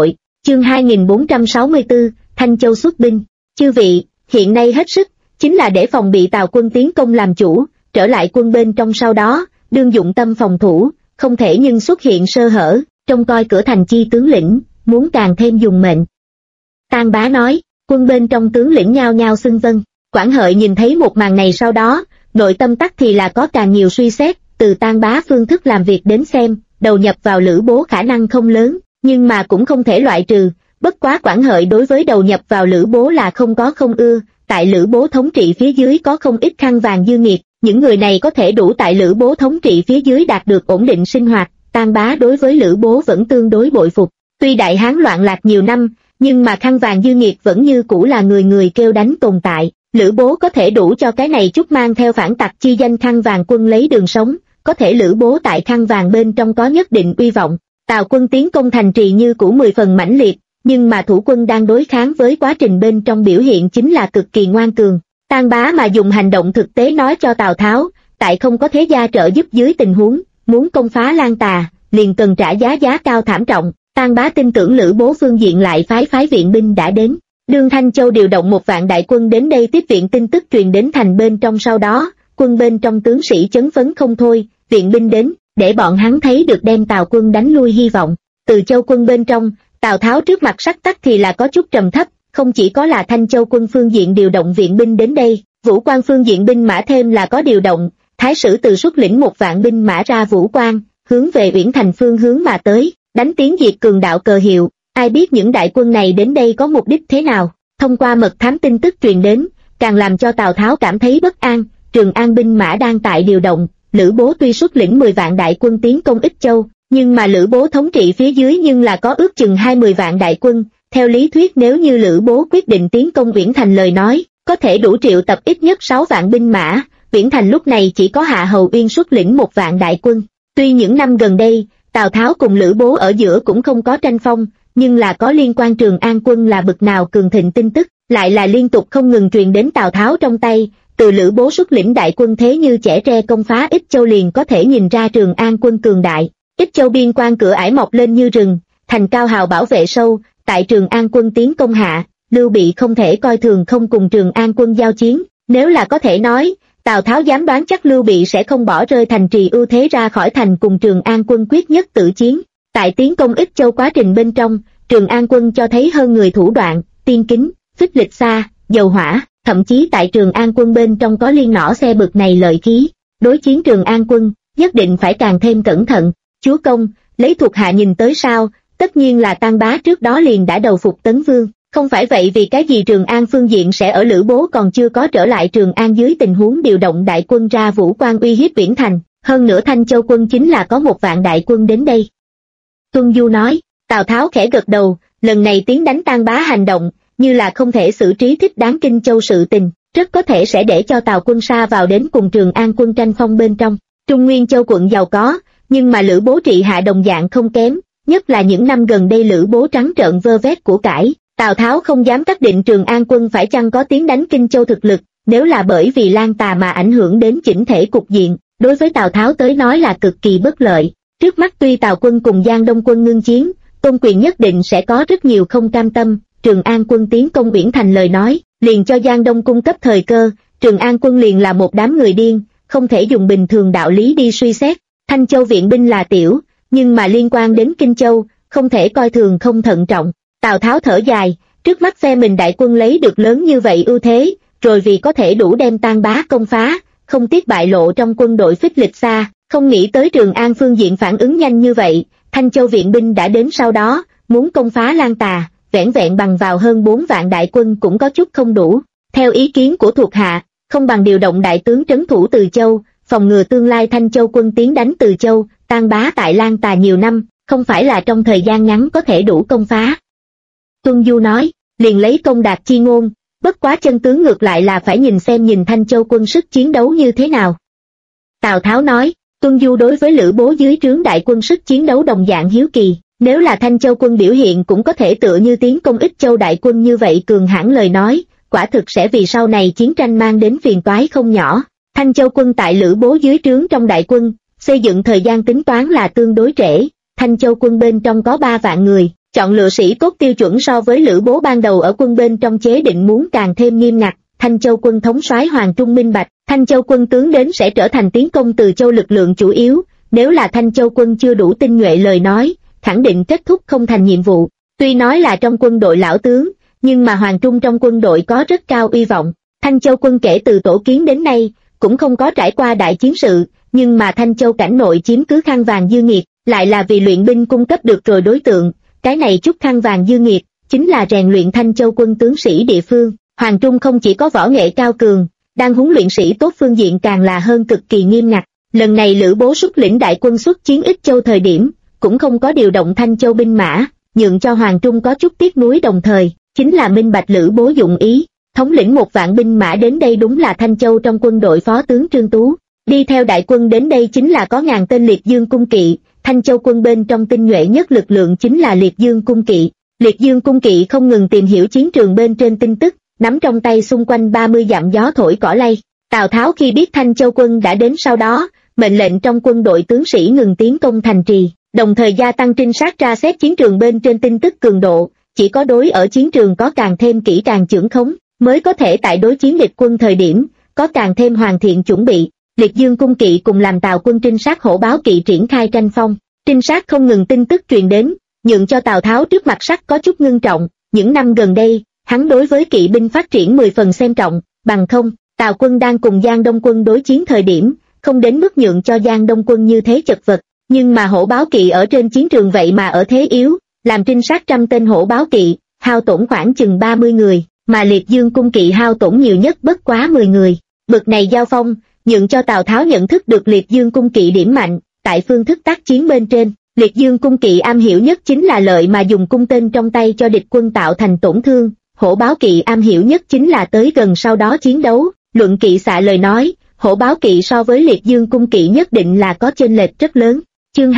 Chương 2464, Thanh Châu xuất binh. Chư vị, hiện nay hết sức, chính là để phòng bị Tào quân tiến công làm chủ, trở lại quân bên trong sau đó, đương dụng tâm phòng thủ, không thể nhưng xuất hiện sơ hở, trông coi cửa thành chi tướng lĩnh, muốn càng thêm dùng mệnh. Tang Bá nói, quân bên trong tướng lĩnh nhao nhao xưng vâng. Quản Hợi nhìn thấy một màn này sau đó, nội tâm tắc thì là có càng nhiều suy xét, từ Tang Bá phương thức làm việc đến xem, đầu nhập vào Lữ Bố khả năng không lớn, nhưng mà cũng không thể loại trừ, bất quá Quản Hợi đối với đầu nhập vào Lữ Bố là không có không ưa, tại Lữ Bố thống trị phía dưới có không ít khăn vàng dư nghiệt, những người này có thể đủ tại Lữ Bố thống trị phía dưới đạt được ổn định sinh hoạt, Tang Bá đối với Lữ Bố vẫn tương đối bội phục, tuy Đại Hán loạn lạc nhiều năm, nhưng mà khăn vàng dư nghiệt vẫn như cũ là người người kêu đánh tồn tại. Lữ Bố có thể đủ cho cái này chút mang theo phản tặc chi danh khăn vàng quân lấy đường sống, có thể Lữ Bố tại khăn vàng bên trong có nhất định uy vọng. Tào quân tiến công thành trì như cũ 10 phần mãnh liệt, nhưng mà thủ quân đang đối kháng với quá trình bên trong biểu hiện chính là cực kỳ ngoan cường. Tang Bá mà dùng hành động thực tế nói cho Tào Tháo, tại không có thế gia trợ giúp dưới tình huống, muốn công phá Lan Tà, liền cần trả giá cao thảm trọng. Tang Bá tin tưởng Lữ Bố phương diện lại phái viện binh đã đến. Đương Thanh Châu điều động 1 vạn đại quân đến đây tiếp viện, tin tức truyền đến thành bên trong sau đó, quân bên trong tướng sĩ chấn phấn không thôi, viện binh đến, để bọn hắn thấy được đem Tào quân đánh lui hy vọng. Từ Châu quân bên trong, Tào Tháo trước mặt sắc tắc thì là có chút trầm thấp, không chỉ có là Thanh Châu quân phương diện điều động viện binh đến đây, Vũ Quan phương diện binh mã thêm là có điều động, Thái sử Từ xuất lĩnh 1 vạn binh mã ra Vũ Quan, hướng về Uyển Thành phương hướng mà tới, đánh tiếng diệt cường đạo cờ hiệu. Ai biết những đại quân này đến đây có mục đích thế nào, thông qua mật thám tin tức truyền đến, càng làm cho Tào Tháo cảm thấy bất an. Trường An binh mã đang tại điều động, Lữ Bố tuy xuất lĩnh 10 vạn đại quân tiến công Ích Châu, nhưng mà Lữ Bố thống trị phía dưới nhưng là có ước chừng 20 vạn đại quân, theo lý thuyết nếu như Lữ Bố quyết định tiến công Uyển Thành lời nói, có thể đủ triệu tập ít nhất 6 vạn binh mã. Uyển Thành lúc này chỉ có Hạ Hầu Uyên xuất lĩnh 1 vạn đại quân. Tuy những năm gần đây, Tào Tháo cùng Lữ Bố ở giữa cũng không có tranh phong, nhưng là có liên quan Trường An quân là bực nào cường thịnh tin tức, lại là liên tục không ngừng truyền đến Tào Tháo trong tay. Từ Lữ Bố xuất lĩnh đại quân thế như trẻ tre công phá Ích Châu liền có thể nhìn ra Trường An quân cường đại. Ích Châu biên quan cửa ải mọc lên như rừng, thành cao hào bảo vệ sâu, tại Trường An quân tiến công hạ, Lưu Bị không thể coi thường không cùng Trường An quân giao chiến, nếu là có thể nói, Tào Tháo dám đoán chắc Lưu Bị sẽ không bỏ rơi thành trì ưu thế ra khỏi thành cùng Trường An quân quyết nhất tử chiến. Tại tiến công Ích Châu quá trình bên trong, Trường An quân cho thấy hơn người thủ đoạn, tiên kính, phích lịch xa, dầu hỏa, thậm chí tại Trường An quân bên trong có liên nỏ xe bực này lợi khí. Đối chiến Trường An quân, nhất định phải càng thêm cẩn thận. Chúa công, lấy thuộc hạ nhìn tới sao, tất nhiên là Tang Bá trước đó liền đã đầu phục Tấn Vương. Không phải vậy vì cái gì Trường An phương diện sẽ ở Lữ Bố còn chưa có trở lại Trường An dưới tình huống điều động đại quân ra Vũ Quan uy hiếp Uyển Thành, hơn nữa Thanh Châu quân chính là có 1 vạn đại quân đến đây. Tuân Du nói, Tào Tháo khẽ gật đầu, lần này tiến đánh Tang Bá hành động, như là không thể xử trí thích đáng Kinh Châu sự tình, rất có thể sẽ để cho Tào quân sa vào đến cùng Trường An quân tranh phong bên trong. Trung Nguyên Châu quận giàu có, nhưng mà Lữ Bố trị hạ đồng dạng không kém, nhất là những năm gần đây Lữ Bố trắng trợn vơ vét của cải. Tào Tháo không dám xác định Trường An quân phải chăng có tiến đánh Kinh Châu thực lực, nếu là bởi vì Lan Tà mà ảnh hưởng đến chỉnh thể cục diện, đối với Tào Tháo tới nói là cực kỳ bất lợi. Trước mắt tuy Tào quân cùng Giang Đông quân ngưng chiến, Tôn Quyền nhất định sẽ có rất nhiều không cam tâm, Trường An quân tiến công Uyển Thành lời nói, liền cho Giang Đông cung cấp thời cơ, Trường An quân liền là một đám người điên, không thể dùng bình thường đạo lý đi suy xét. Thanh Châu viện binh là tiểu, nhưng mà liên quan đến Kinh Châu, không thể coi thường không thận trọng. Tào Tháo thở dài, trước mắt phe mình đại quân lấy được lớn như vậy ưu thế, rồi vì có thể đủ đem Tang Bá công phá, không tiếc bại lộ trong quân đội phích lịch xa, không nghĩ tới Trường An phương diện phản ứng nhanh như vậy. Thanh Châu viện binh đã đến sau đó, muốn công phá Lan Tà, vẻn vẹn bằng vào hơn 4 vạn đại quân cũng có chút không đủ. Theo ý kiến của thuộc hạ, không bằng điều động đại tướng trấn thủ Từ Châu, phòng ngừa tương lai Thanh Châu quân tiến đánh Từ Châu. Tang Bá tại Lan Tà nhiều năm, không phải là trong thời gian ngắn có thể đủ công phá. Tuân Du nói, liền lấy công đạt chi ngôn, bất quá chân tướng ngược lại là phải nhìn Thanh Châu quân sức chiến đấu như thế nào. Tào Tháo nói, Tuân Du đối với Lữ Bố dưới trướng đại quân sức chiến đấu đồng dạng hiếu kỳ, nếu là Thanh Châu quân biểu hiện cũng có thể tựa như tiến công Ích Châu đại quân như vậy cường hãn lời nói, quả thực sẽ vì sau này chiến tranh mang đến phiền toái không nhỏ. Thanh Châu quân tại Lữ Bố dưới trướng trong đại quân, xây dựng thời gian tính toán là tương đối trễ, Thanh Châu quân bên trong có 3 vạn người, Chọn lựa sĩ cốt tiêu chuẩn so với Lữ Bố ban đầu ở quân bên trong chế định muốn càng thêm nghiêm ngặt. Thanh Châu quân thống soái Hoàng Trung minh bạch, Thanh Châu quân tướng đến sẽ trở thành tiến công Từ Châu lực lượng chủ yếu, nếu là Thanh Châu quân chưa đủ tinh nhuệ lời nói, khẳng định kết thúc không thành nhiệm vụ. Tuy nói là trong quân đội lão tướng, nhưng mà Hoàng Trung trong quân đội có rất cao uy vọng. Thanh Châu quân kể từ tổ kiến đến nay, cũng không có trải qua đại chiến sự, nhưng mà Thanh Châu cảnh nội chiếm cứ khăn vàng dư nghiệt, lại là vì luyện binh cung cấp được rồi đối tượng, cái này chút khăn vàng dư nghiệt, chính là rèn luyện Thanh Châu quân tướng sĩ địa phương. Hoàng Trung không chỉ có võ nghệ cao cường, đang huấn luyện sĩ tốt phương diện càng là hơn cực kỳ nghiêm ngặt. Lần này Lữ Bố xuất lĩnh đại quân xuất chiến Ích Châu thời điểm, cũng không có điều động Thanh Châu binh mã, nhượng cho Hoàng Trung có chút tiếc nuối, đồng thời, chính là minh bạch Lữ Bố dụng ý, thống lĩnh 1.000 binh mã đến đây đúng là Thanh Châu trong quân đội phó tướng Trương Tú. Đi theo đại quân đến đây chính là có 1000 tên Liệt Dương cung kỵ, Thanh Châu quân bên trong tinh nhuệ nhất lực lượng chính là Liệt Dương cung kỵ. Liệt Dương cung kỵ không ngừng tìm hiểu chiến trường bên trên tin tức, nắm trong tay xung quanh 30 dặm gió thổi cỏ lay. Tào Tháo khi biết Thanh Châu quân đã đến sau đó, mệnh lệnh trong quân đội tướng sĩ ngừng tiến công thành trì, đồng thời gia tăng trinh sát tra xét chiến trường bên trên tin tức cường độ, chỉ có đối ở chiến trường có càng thêm kỹ càng chưởng khống, mới có thể tại đối chiến địch quân thời điểm, có càng thêm hoàn thiện chuẩn bị. Liệt Dương cung kỵ cùng làm Tào quân trinh sát hổ báo kỵ triển khai tranh phong, trinh sát không ngừng tin tức truyền đến, nhượng cho Tào Tháo trước mặt sắc có chút ngưng trọng. Những năm gần đây, hắn đối với kỵ binh phát triển 10 phần xem trọng, bằng không, Tào quân đang cùng Giang Đông quân đối chiến thời điểm, không đến mức nhượng cho Giang Đông quân như thế chật vật, nhưng mà hổ báo kỵ ở trên chiến trường vậy mà ở thế yếu, làm trinh sát 100 tên hổ báo kỵ, hao tổn khoảng chừng 30 người, mà Liệt Dương cung kỵ hao tổn nhiều nhất bất quá 10 người. Bực này giao phong, nhượng cho Tào Tháo nhận thức được Liệt Dương cung kỵ điểm mạnh, tại phương thức tác chiến bên trên, Liệt Dương cung kỵ am hiểu nhất chính là lợi mà dùng cung tên trong tay cho địch quân tạo thành tổn thương, hổ báo kỵ am hiểu nhất chính là tới gần sau đó chiến đấu. Luận kỵ xạ lời nói, hổ báo kỵ so với Liệt Dương cung kỵ nhất định là có chênh lệch rất lớn. Chương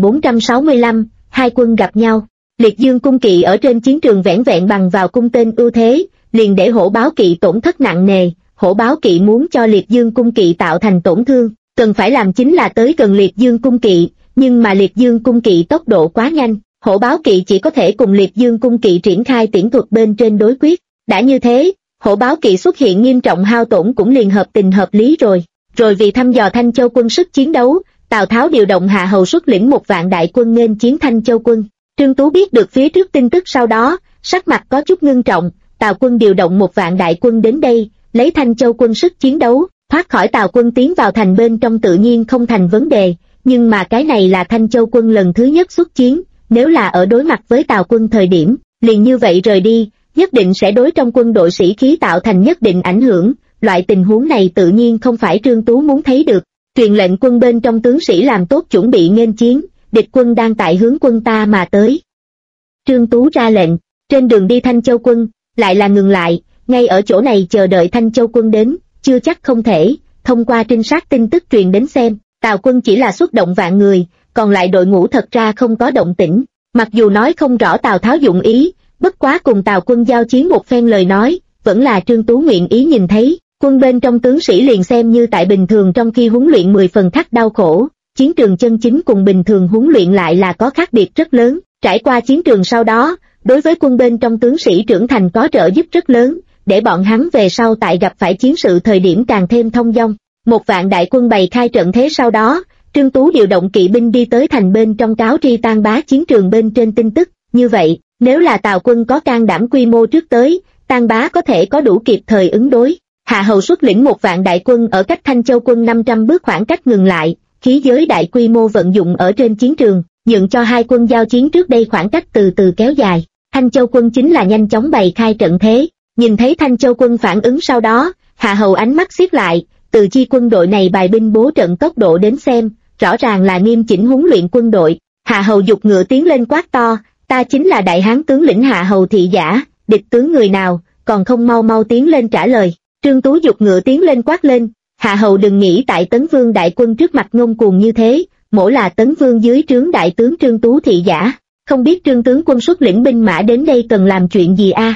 2465, hai quân gặp nhau. Liệt Dương cung kỵ ở trên chiến trường vẻn vẹn bằng vào cung tên ưu thế, liền để hổ báo kỵ tổn thất nặng nề. Hổ báo kỵ muốn cho Liệt Dương cung kỵ tạo thành tổn thương, cần phải làm chính là tới gần Liệt Dương cung kỵ, nhưng mà Liệt Dương cung kỵ tốc độ quá nhanh, hổ báo kỵ chỉ có thể cùng Liệt Dương cung kỵ triển khai tiễn thuật bên trên đối quyết. Đã như thế, hổ báo kỵ xuất hiện nghiêm trọng hao tổn cũng liền hợp tình hợp lý rồi. Rồi vì thăm dò Thanh Châu quân sức chiến đấu, Tào Tháo điều động Hạ Hầu xuất lĩnh 1.000 đại quân nghênh chiến Thanh Châu quân. Trương Tú biết được phía trước tin tức sau đó, sắc mặt có chút ngưng trọng. Tào quân điều động 1.000 đại quân đến đây, lấy Thanh Châu quân sức chiến đấu, thoát khỏi Tào quân tiến vào thành bên trong tự nhiên không thành vấn đề, nhưng mà cái này là Thanh Châu quân lần thứ nhất xuất chiến, nếu là ở đối mặt với Tào quân thời điểm, liền như vậy rời đi, nhất định sẽ đối trong quân đội sĩ khí tạo thành nhất định ảnh hưởng, loại tình huống này tự nhiên không phải Trương Tú muốn thấy được. Truyền lệnh quân bên trong tướng sĩ làm tốt chuẩn bị nghênh chiến, địch quân đang tại hướng quân ta mà tới. Trương Tú ra lệnh, trên đường đi Thanh Châu quân, lại là ngừng lại, ngay ở chỗ này chờ đợi Thanh Châu quân đến, chưa chắc không thể, thông qua trinh sát tin tức truyền đến xem, Tào quân chỉ là xuất động vạn người, còn lại đội ngũ thật ra không có động tĩnh, mặc dù nói không rõ Tào Tháo dụng ý, bất quá cùng Tào quân giao chiến một phen lời nói, vẫn là Trương Tú nguyện ý nhìn thấy, quân bên trong tướng sĩ liền xem như tại bình thường trong khi huấn luyện 10 phần khắc đau khổ, chiến trường chân chính cùng bình thường huấn luyện lại là có khác biệt rất lớn, trải qua chiến trường sau đó, đối với quân bên trong tướng sĩ trưởng thành có trợ giúp rất lớn, để bọn hắn về sau tại gặp phải chiến sự thời điểm càng thêm thông dong. 1.000 đại quân bày khai trận thế sau đó, Trương Tú điều động kỵ binh đi tới thành bên trong cáo tri Tan Bá chiến trường bên trên tin tức, như vậy, nếu là Tào quân có can đảm quy mô trước tới, Tan Bá có thể có đủ kịp thời ứng đối. Hạ Hầu xuất lĩnh 1.000 đại quân ở cách Thanh Châu quân 500 bước khoảng cách ngừng lại, khí giới đại quy mô vận dụng ở trên chiến trường, nhượng cho hai quân giao chiến trước đây khoảng cách từ từ kéo dài. Thanh Châu quân chính là nhanh chóng bày khai trận thế, nhìn thấy Thanh Châu quân phản ứng sau đó, Hạ Hầu ánh mắt siết lại, từ chi quân đội này bài binh bố trận tốc độ đến xem, rõ ràng là nghiêm chỉnh huấn luyện quân đội. Hạ Hầu giục ngựa tiến lên quát to, ta chính là đại hán tướng lĩnh Hạ Hầu thị giả, địch tướng người nào, còn không mau mau tiến lên trả lời. Trương Tú giục ngựa tiến lên quát lên, Hạ Hầu đừng nghĩ tại Tấn Vương đại quân trước mặt ngông cuồng như thế, mỗi là Tấn Vương dưới trướng đại tướng Trương Tú thị giả, không biết Trương tướng quân xuất lĩnh binh mã đến đây cần làm chuyện gì a?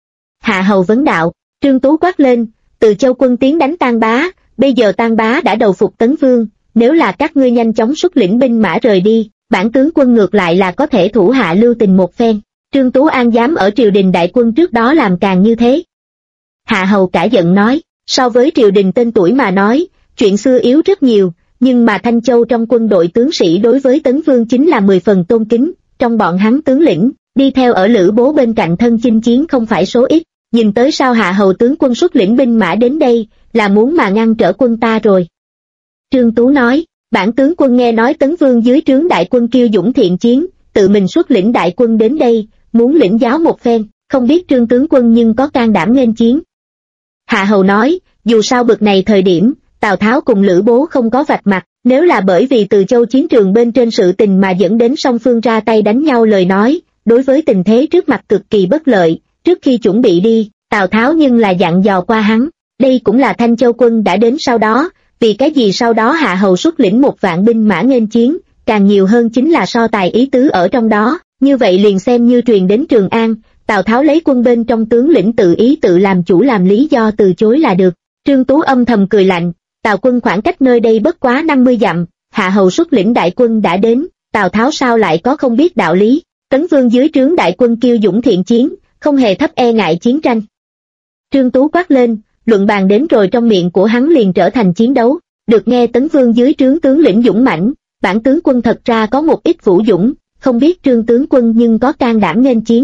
Hạ Hầu vấn đạo. Trương Tú quát lên, Từ Châu quân tiến đánh Tan Bá, bây giờ Tan Bá đã đầu phục Tấn Vương, nếu là các ngươi nhanh chóng xuất lĩnh binh mã rời đi, bản tướng quân ngược lại là có thể thủ hạ lưu tình một phen. Trương Tú An dám ở triều đình đại quân trước đó làm càng như thế. Hạ hầu cả giận nói, so với triều đình tên tuổi mà nói, chuyện xưa yếu rất nhiều, nhưng mà Thanh Châu trong quân đội tướng sĩ đối với Tấn Vương chính là 10 phần tôn kính, trong bọn hắn tướng lĩnh, đi theo ở Lữ Bố bên cạnh thân chinh chiến không phải số ít, nhìn tới sao Hạ hầu tướng quân xuất lĩnh binh mã đến đây, là muốn mà ngăn trở quân ta rồi. Trương Tú nói, bản tướng quân nghe nói Tấn Vương dưới trướng đại quân kiêu dũng thiện chiến, tự mình xuất lĩnh đại quân đến đây, muốn lĩnh giáo một phen, không biết Trương tướng quân nhưng có can đảm nghênh chiến. Hạ hầu nói, dù sao bực này thời điểm, Tào Tháo cùng Lữ Bố không có vạch mặt, nếu là bởi vì Từ Châu chiến trường bên trên sự tình mà dẫn đến song phương ra tay đánh nhau lời nói, đối với tình thế trước mặt cực kỳ bất lợi. Trước khi chuẩn bị đi, Tào Tháo nhưng là dặn dò qua hắn, đây cũng là Thanh Châu quân đã đến sau đó, vì cái gì sau đó Hạ hầu xuất lĩnh 1.000 binh mã nghênh chiến, càng nhiều hơn chính là so tài ý tứ ở trong đó, như vậy liền xem như truyền đến Trường An, Tào Tháo lấy quân bên trong tướng lĩnh tự ý tự làm chủ làm lý do từ chối là được. Trương Tú âm thầm cười lạnh, Tào quân khoảng cách nơi đây bất quá 50 dặm, Hạ hầu xuất lĩnh đại quân đã đến, Tào Tháo sao lại có không biết đạo lý, Tấn Vương dưới trướng đại quân kiêu dũng thiện chiến, không hề thấp e ngại chiến tranh. Trương Tú quát lên, luận bàn đến rồi trong miệng của hắn liền trở thành chiến đấu, được nghe Tấn Vương dưới trướng tướng lĩnh dũng mãnh, bản tướng quân thật ra có một ít vũ dũng, không biết Trương tướng quân nhưng có can đảm nghênh chiến.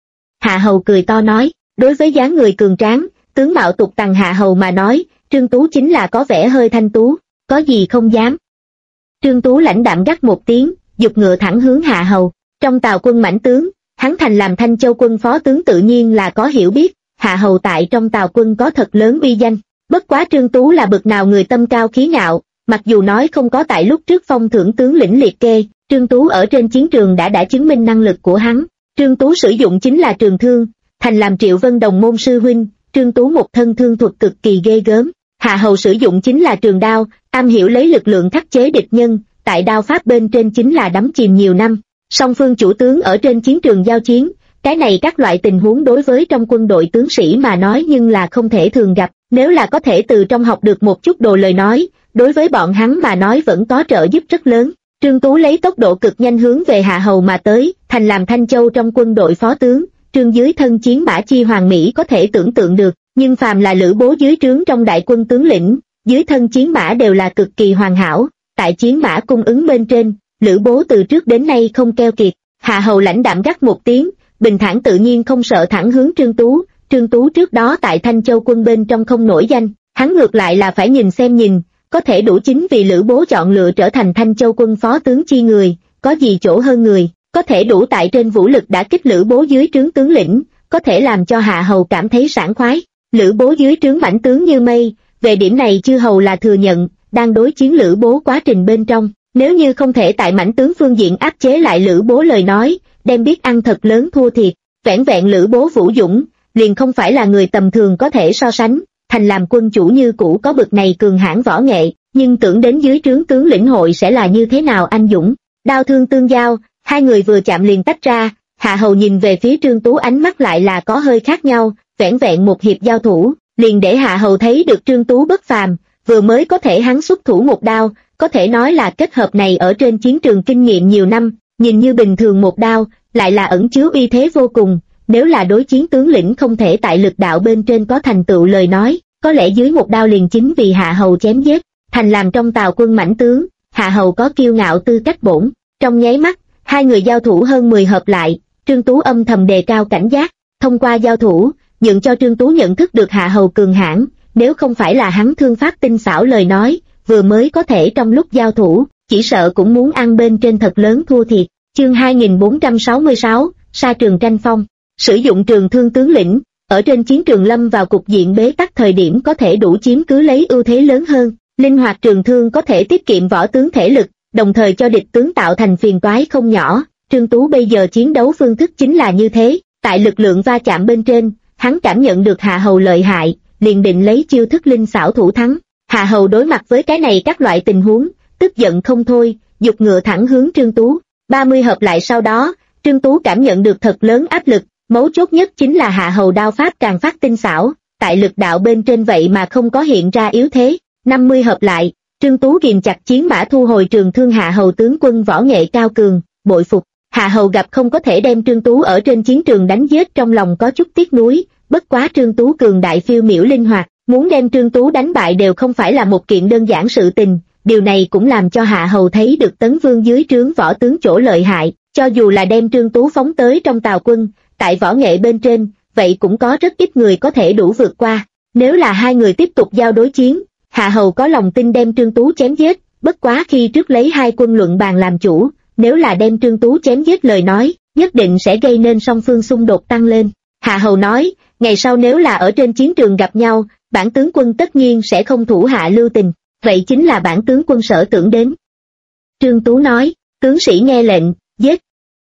Hạ hầu cười to nói, đối với dáng người cường tráng, tướng mạo tục tằng Hạ hầu mà nói, Trương Tú chính là có vẻ hơi thanh tú, có gì không dám. Trương Tú lãnh đạm gắt một tiếng, giục ngựa thẳng hướng Hạ hầu, trong Tào quân mãnh tướng, hắn thành làm Thanh Châu quân phó tướng tự nhiên là có hiểu biết, Hạ hầu tại trong Tào quân có thật lớn uy danh, bất quá Trương Tú là bực nào người tâm cao khí ngạo, mặc dù nói không có tại lúc trước phong thưởng tướng lĩnh liệt kê, Trương Tú ở trên chiến trường đã chứng minh năng lực của hắn. Trương Tú sử dụng chính là trường thương, thành làm Triệu Vân đồng môn sư huynh, Trương Tú một thân thương thuật cực kỳ ghê gớm. Hạ hầu sử dụng chính là trường đao, am hiểu lấy lực lượng khắc chế địch nhân, tại đao pháp bên trên chính là đắm chìm nhiều năm. Song phương chủ tướng ở trên chiến trường giao chiến, cái này các loại tình huống đối với trong quân đội tướng sĩ mà nói nhưng là không thể thường gặp, nếu là có thể từ trong học được một chút đồ lời nói, đối với bọn hắn mà nói vẫn có trợ giúp rất lớn. Trương Tú lấy tốc độ cực nhanh hướng về Hạ hầu mà tới, thành làm Thanh Châu trong quân đội phó tướng, Trương dưới thân chiến mã chi hoàng mỹ có thể tưởng tượng được, nhưng phàm là Lữ Bố dưới trướng trong đại quân tướng lĩnh, dưới thân chiến mã đều là cực kỳ hoàn hảo, tại chiến mã cung ứng bên trên, Lữ Bố từ trước đến nay không keo kiệt. Hạ hầu lãnh đạm gắt một tiếng, bình thản tự nhiên không sợ thẳng hướng Trương Tú trước đó tại Thanh Châu quân bên trong không nổi danh, hắn ngược lại là phải nhìn xem nhìn, có thể đủ chính vì Lữ Bố chọn lựa trở thành Thanh Châu quân phó tướng chi người, có gì chỗ hơn người, có thể đủ tại trên vũ lực đã kích Lữ Bố dưới trướng tướng lĩnh, có thể làm cho Hạ hầu cảm thấy sảng khoái. Lữ Bố dưới trướng mãnh tướng như mây, về điểm này chư hầu là thừa nhận, đang đối chiến Lữ Bố quá trình bên trong, nếu như không thể tại mãnh tướng phương diện áp chế lại Lữ Bố lời nói, đem biết ăn thật lớn thua thiệt, vẻn vẹn Lữ Bố vũ dũng, liền không phải là người tầm thường có thể so sánh, thành làm quân chủ như cũ có bực này cường hãn võ nghệ, nhưng tưởng đến dưới trướng tướng lĩnh hội sẽ là như thế nào anh dũng. Đao thương tương giao, hai người vừa chạm liền tách ra, Hạ hầu nhìn về phía Trương Tú ánh mắt lại là có hơi khác nhau, vẻn vẹn một hiệp giao thủ, liền để Hạ hầu thấy được Trương Tú bất phàm, vừa mới có thể hắn xuất thủ một đao, có thể nói là kết hợp này ở trên chiến trường kinh nghiệm nhiều năm, nhìn như bình thường một đao, lại là ẩn chứa uy thế vô cùng, nếu là đối chiến tướng lĩnh không thể tại lực đạo bên trên có thành tựu lời nói, có lẽ dưới một đao liền chính vì Hạ hầu chém giết, thành làm trong Tào quân mãnh tướng, Hạ hầu có kiêu ngạo tư cách bổn, trong nháy mắt, hai người giao thủ hơn 10 hợp lại, Trương Tú âm thầm đề cao cảnh giác, thông qua giao thủ, nhượng cho Trương Tú nhận thức được Hạ hầu cường hãn, nếu không phải là hắn thương pháp tinh xảo lời nói, vừa mới có thể trong lúc giao thủ, chỉ sợ cũng muốn ăn bên trên thật lớn thua thiệt. Chương 2466, Sa trường tranh phong, sử dụng trường thương tướng lĩnh, ở trên chiến trường lâm vào cục diện bế tắc thời điểm có thể đủ chiếm cứ lấy ưu thế lớn hơn, linh hoạt trường thương có thể tiết kiệm võ tướng thể lực, đồng thời cho địch tướng tạo thành phiền toái không nhỏ. Trương Tú bây giờ chiến đấu phương thức chính là như thế, tại lực lượng va chạm bên trên, hắn cảm nhận được Hạ hầu lợi hại, liền định lấy chiêu thức linh xảo thủ thắng. Hạ hầu đối mặt với cái này các loại tình huống, tức giận không thôi, giục ngựa thẳng hướng Trương Tú. 30 hợp lại sau đó, Trương Tú cảm nhận được thật lớn áp lực, mấu chốt nhất chính là Hạ hầu đao pháp càng phát tinh xảo, tại lực đạo bên trên vậy mà không có hiện ra yếu thế. 50 hợp lại, Trương Tú ghìm chặt chiến mã thu hồi trường thương. Hạ hầu tướng quân võ nghệ cao cường, bội phục. Hạ hầu gặp không có thể đem Trương Tú ở trên chiến trường đánh giết, trong lòng có chút tiếc nuối, bất quá Trương Tú cường đại phiêu miểu linh hoạt, muốn đem Trương Tú đánh bại đều không phải là một kiện đơn giản sự tình, điều này cũng làm cho Hạ hầu thấy được Tấn Vương dưới trướng võ tướng chỗ lợi hại, cho dù là đem Trương Tú phóng tới trong Tào quân, tại võ nghệ bên trên, vậy cũng có rất ít người có thể đủ vượt qua. Nếu là hai người tiếp tục giao đối chiến, Hạ hầu có lòng tin đem Trương Tú chém giết, bất quá khi trước lấy hai quân luận bàn làm chủ, nếu là đem Trương Tú chém giết lời nói, nhất định sẽ gây nên song phương xung đột tăng lên. Hạ hầu nói, ngày sau nếu là ở trên chiến trường gặp nhau, bản tướng quân tất nhiên sẽ không thủ hạ lưu tình, vậy chính là bản tướng quân sở tưởng đến. Trương Tú nói, tướng sĩ nghe lệnh, giết.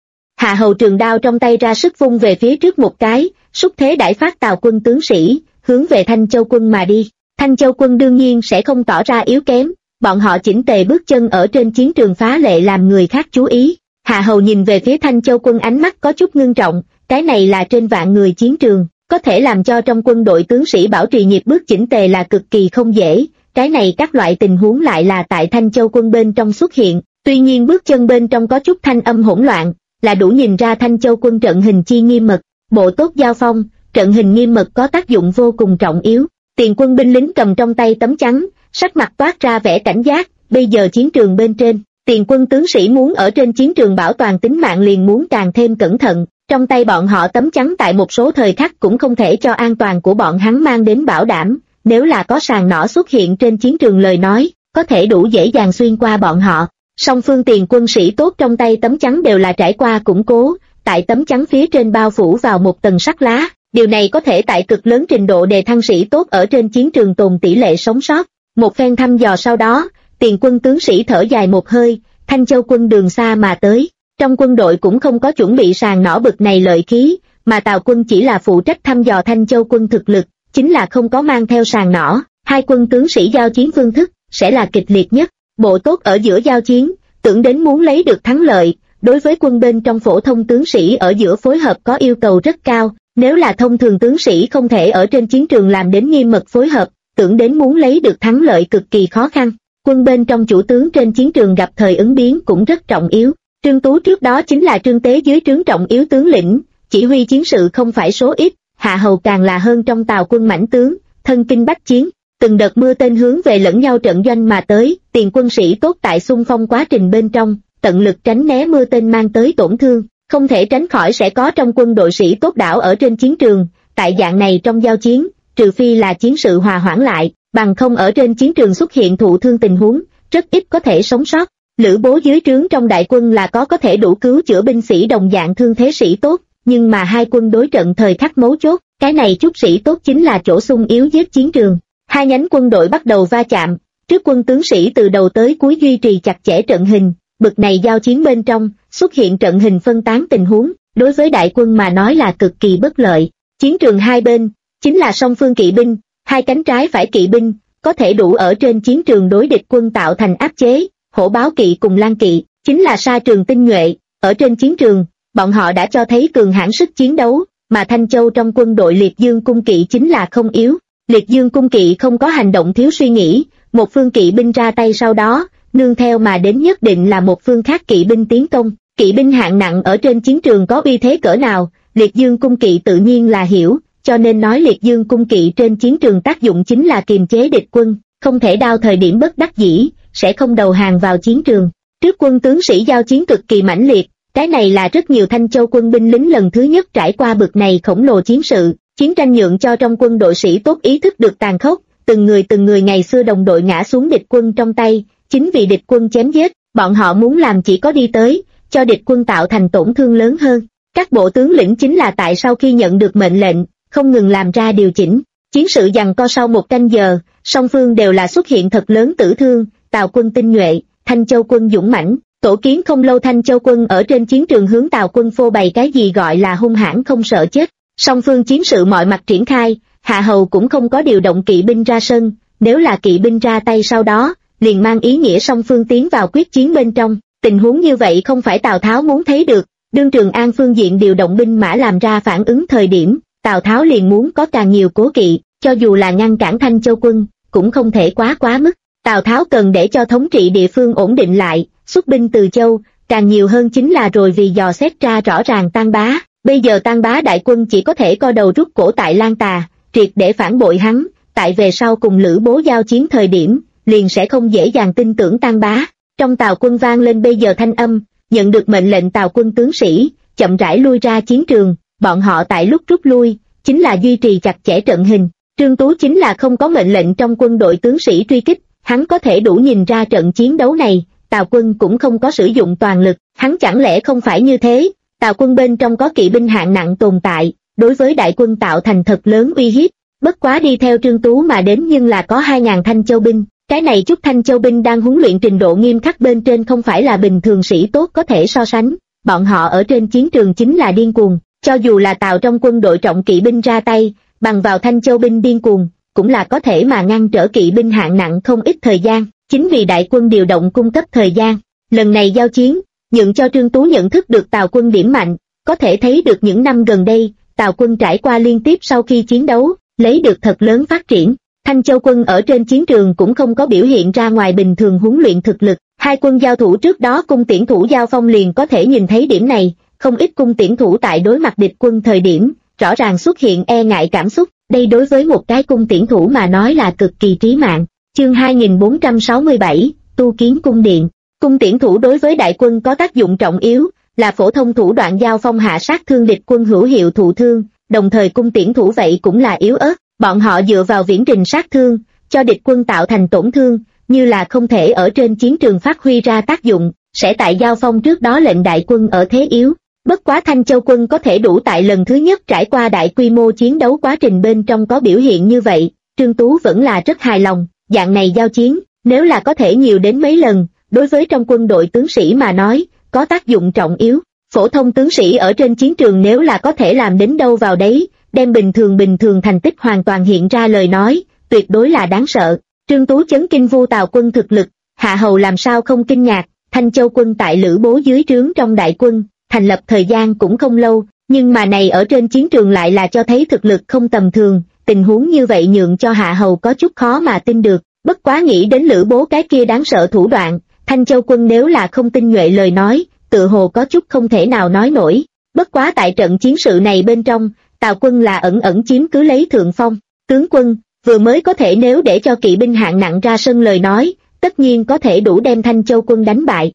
Hạ hầu trường đao trong tay ra sức vung về phía trước một cái, xúc thế đãi phát Tào quân tướng sĩ, hướng về Thanh Châu quân mà đi. Thanh Châu quân đương nhiên sẽ không tỏ ra yếu kém, bọn họ chỉnh tề bước chân ở trên chiến trường phá lệ làm người khác chú ý. Hạ hầu nhìn về phía Thanh Châu quân ánh mắt có chút ngưng trọng, cái này là trên vạn người chiến trường, có thể làm cho trong quân đội tướng sĩ bảo trì nhịp bước chỉnh tề là cực kỳ không dễ, cái này các loại tình huống lại là tại Thanh Châu quân bên trong xuất hiện, tuy nhiên bước chân bên trong có chút thanh âm hỗn loạn, là đủ nhìn ra Thanh Châu quân trận hình chi nghiêm mật, bộ tốt giao phong, trận hình nghiêm mật có tác dụng vô cùng trọng yếu. Tiền quân binh lính cầm trong tay tấm chắn, sắc mặt toát ra vẻ cảnh giác, bây giờ chiến trường bên trên, tiền quân tướng sĩ muốn ở trên chiến trường bảo toàn tính mạng liền muốn càng thêm cẩn thận, trong tay bọn họ tấm chắn tại một số thời khắc cũng không thể cho an toàn của bọn hắn mang đến bảo đảm, nếu là có sàng nỏ xuất hiện trên chiến trường lời nói, có thể đủ dễ dàng xuyên qua bọn họ. Song phương tiền quân sĩ tốt trong tay tấm chắn đều là trải qua củng cố, tại tấm chắn phía trên bao phủ vào một tầng sắt lá, điều này có thể tại cực lớn trình độ đề thăng sĩ tốt ở trên chiến trường tồn tỷ lệ sống sót. Một phen thăm dò sau đó, tiền quân tướng sĩ thở dài một hơi, Thanh Châu quân đường xa mà tới, trong quân đội cũng không có chuẩn bị sàng nỏ bực này lợi khí, mà Tào quân chỉ là phụ trách thăm dò Thanh Châu quân thực lực, chính là không có mang theo sàng nỏ, hai quân tướng sĩ giao chiến phương thức sẽ là kịch liệt nhất. Bộ tốt ở giữa giao chiến, tưởng đến muốn lấy được thắng lợi, đối với quân bên trong phổ thông tướng sĩ ở giữa phối hợp có yêu cầu rất cao, nếu là thông thường tướng sĩ không thể ở trên chiến trường làm đến nghiêm mật phối hợp, tưởng đến muốn lấy được thắng lợi cực kỳ khó khăn. Quân bên trong chủ tướng trên chiến trường gặp thời ứng biến cũng rất trọng yếu. Trương Tú trước đó chính là Trương Tế dưới trướng trọng yếu tướng lĩnh, chỉ huy chiến sự không phải số ít, Hạ hầu càng là hơn trong Tào quân mãnh tướng, thân kinh bách chiến. Từng đợt mưa tên hướng về lẫn nhau trận doanh mà tới, tiền quân sĩ tốt tại xung phong quá trình bên trong, tận lực tránh né mưa tên mang tới tổn thương, không thể tránh khỏi sẽ có trong quân đội sĩ tốt đảo ở trên chiến trường, tại dạng này trong giao chiến, trừ phi là chiến sự hòa hoãn lại, bằng không ở trên chiến trường xuất hiện thụ thương tình huống, rất ít có thể sống sót. Lữ Bố dưới trướng trong đại quân là có thể đủ cứu chữa binh sĩ đồng dạng thương thế sĩ tốt, nhưng mà hai quân đối trận thời khắc mấu chốt, cái này chút sĩ tốt chính là chỗ xung yếu giết chiến trường. Hai nhánh quân đội bắt đầu va chạm, trước quân tướng sĩ từ đầu tới cuối duy trì chặt chẽ trận hình, bực này giao chiến bên trong, xuất hiện trận hình phân tán tình huống, đối với đại quân mà nói là cực kỳ bất lợi. Chiến trường hai bên, chính là song phương kỵ binh, hai cánh trái phải kỵ binh, có thể đủ ở trên chiến trường đối địch quân tạo thành áp chế, hổ báo kỵ cùng lang kỵ, chính là sa trường tinh nhuệ, ở trên chiến trường, bọn họ đã cho thấy cường hãn sức chiến đấu, mà Thanh Châu trong quân đội Liệt Dương cung kỵ chính là không yếu. Liệt Dương cung kỵ không có hành động thiếu suy nghĩ, một phương kỵ binh ra tay sau đó, nương theo mà đến nhất định là một phương khác kỵ binh tiến công. Kỵ binh hạng nặng ở trên chiến trường có uy thế cỡ nào, Liệt Dương cung kỵ tự nhiên là hiểu, cho nên nói Liệt Dương cung kỵ trên chiến trường tác dụng chính là kiềm chế địch quân, không thể đao thời điểm bất đắc dĩ, sẽ không đầu hàng vào chiến trường. Trước quân tướng sĩ giao chiến cực kỳ mãnh liệt, cái này là rất nhiều Thanh Châu quân binh lính lần thứ nhất trải qua bực này khổng lồ chiến sự. Chiến tranh nhượng cho trong quân đội sĩ tốt ý thức được tàn khốc, từng người ngày xưa đồng đội ngã xuống địch quân trong tay, chính vì địch quân chém giết, bọn họ muốn làm chỉ có đi tới, cho địch quân tạo thành tổn thương lớn hơn. Các bộ tướng lĩnh chính là tại sau khi nhận được mệnh lệnh, không ngừng làm ra điều chỉnh. Chiến sự giằng co sau một canh giờ, song phương đều là xuất hiện thật lớn tử thương, Tào quân tinh nhuệ, Thanh Châu quân dũng mãnh. Tổ kiến không lâu Thanh Châu quân ở trên chiến trường hướng Tào quân phô bày cái gì gọi là hung hãn không sợ chết. Song phương chiến sự mọi mặt triển khai, Hạ hầu cũng không có điều động kỵ binh ra sân, nếu là kỵ binh ra tay sau đó, liền mang ý nghĩa song phương tiến vào quyết chiến bên trong. Tình huống như vậy không phải Tào Tháo muốn thấy được, đương Trường An phương diện điều động binh mã làm ra phản ứng thời điểm, Tào Tháo liền muốn có càng nhiều cố kỵ, cho dù là ngăn cản Thanh Châu quân, cũng không thể quá mức. Tào Tháo cần để cho thống trị địa phương ổn định lại, xuất binh từ châu, càng nhiều hơn chính là rồi vì dò xét ra rõ ràng Tan Bá. Bây giờ Tan Bá đại quân chỉ có thể co đầu rút cổ tại Lan Tà, triệt để phản bội hắn, tại về sau cùng Lữ Bố giao chiến thời điểm, liền sẽ không dễ dàng tin tưởng Tan Bá. Trong Tào quân vang lên bây giờ thanh âm, nhận được mệnh lệnh Tào quân tướng sĩ, chậm rãi lui ra chiến trường, bọn họ tại lúc rút lui, chính là duy trì chặt chẽ trận hình. Trương Tú chính là không có mệnh lệnh trong quân đội tướng sĩ truy kích, hắn có thể đủ nhìn ra trận chiến đấu này, Tào quân cũng không có sử dụng toàn lực, hắn chẳng lẽ không phải như thế, Tào quân bên trong có kỵ binh hạng nặng tồn tại, đối với đại quân tạo thành thật lớn uy hiếp, bất quá đi theo Trương Tú mà đến nhưng là có 2.000 Thanh Châu binh, cái này chút Thanh Châu binh đang huấn luyện trình độ nghiêm khắc bên trên không phải là bình thường sĩ tốt có thể so sánh, bọn họ ở trên chiến trường chính là điên cuồng, cho dù là Tào trong quân đội trọng kỵ binh ra tay, bằng vào Thanh Châu binh điên cuồng, cũng là có thể mà ngăn trở kỵ binh hạng nặng không ít thời gian, chính vì đại quân điều động cung cấp thời gian. Lần này giao chiến, nhượng cho Trương Tú nhận thức được Tào quân điểm mạnh, có thể thấy được những năm gần đây, Tào quân trải qua liên tiếp sau khi chiến đấu, lấy được thật lớn phát triển. Thanh Châu quân ở trên chiến trường cũng không có biểu hiện ra ngoài bình thường huấn luyện thực lực, hai quân giao thủ trước đó cung tiễn thủ giao phong liền có thể nhìn thấy điểm này, không ít cung tiễn thủ tại đối mặt địch quân thời điểm, rõ ràng xuất hiện e ngại cảm xúc, đây đối với một cái cung tiễn thủ mà nói là cực kỳ trí mạng. Chương 2467, tu kiến cung điện. Cung tiễn thủ đối với đại quân có tác dụng trọng yếu, là phổ thông thủ đoạn giao phong hạ sát thương địch quân hữu hiệu thụ thương, đồng thời cung tiễn thủ vậy cũng là yếu ớt, bọn họ dựa vào viễn trình sát thương, cho địch quân tạo thành tổn thương, như là không thể ở trên chiến trường phát huy ra tác dụng, sẽ tại giao phong trước đó lệnh đại quân ở thế yếu. Bất quá Thanh Châu quân có thể đủ tại lần thứ nhất trải qua đại quy mô chiến đấu quá trình bên trong có biểu hiện như vậy, Trương Tú vẫn là rất hài lòng, dạng này giao chiến, nếu là có thể nhiều đến mấy lần, đối với trong quân đội tướng sĩ mà nói, có tác dụng trọng yếu. Phổ thông tướng sĩ ở trên chiến trường nếu là có thể làm đến đâu vào đấy, đem bình thường thành tích hoàn toàn hiện ra lời nói, tuyệt đối là đáng sợ. Trương Tú chấn kinh Vu Tào quân thực lực, Hạ Hầu làm sao không kinh ngạc, Thanh Châu quân tại Lữ Bố dưới trướng trong đại quân, thành lập thời gian cũng không lâu, nhưng mà này ở trên chiến trường lại là cho thấy thực lực không tầm thường, tình huống như vậy nhượng cho Hạ Hầu có chút khó mà tin được, bất quá nghĩ đến Lữ Bố cái kia đáng sợ thủ đoạn, Thanh Châu quân nếu là không tinh nhuệ lời nói, tự hồ có chút không thể nào nói nổi. Bất quá tại trận chiến sự này bên trong, Tào quân là ẩn chiếm cứ lấy thượng phong, tướng quân, vừa mới có thể nếu để cho kỵ binh hạng nặng ra sân lời nói, tất nhiên có thể đủ đem Thanh Châu quân đánh bại.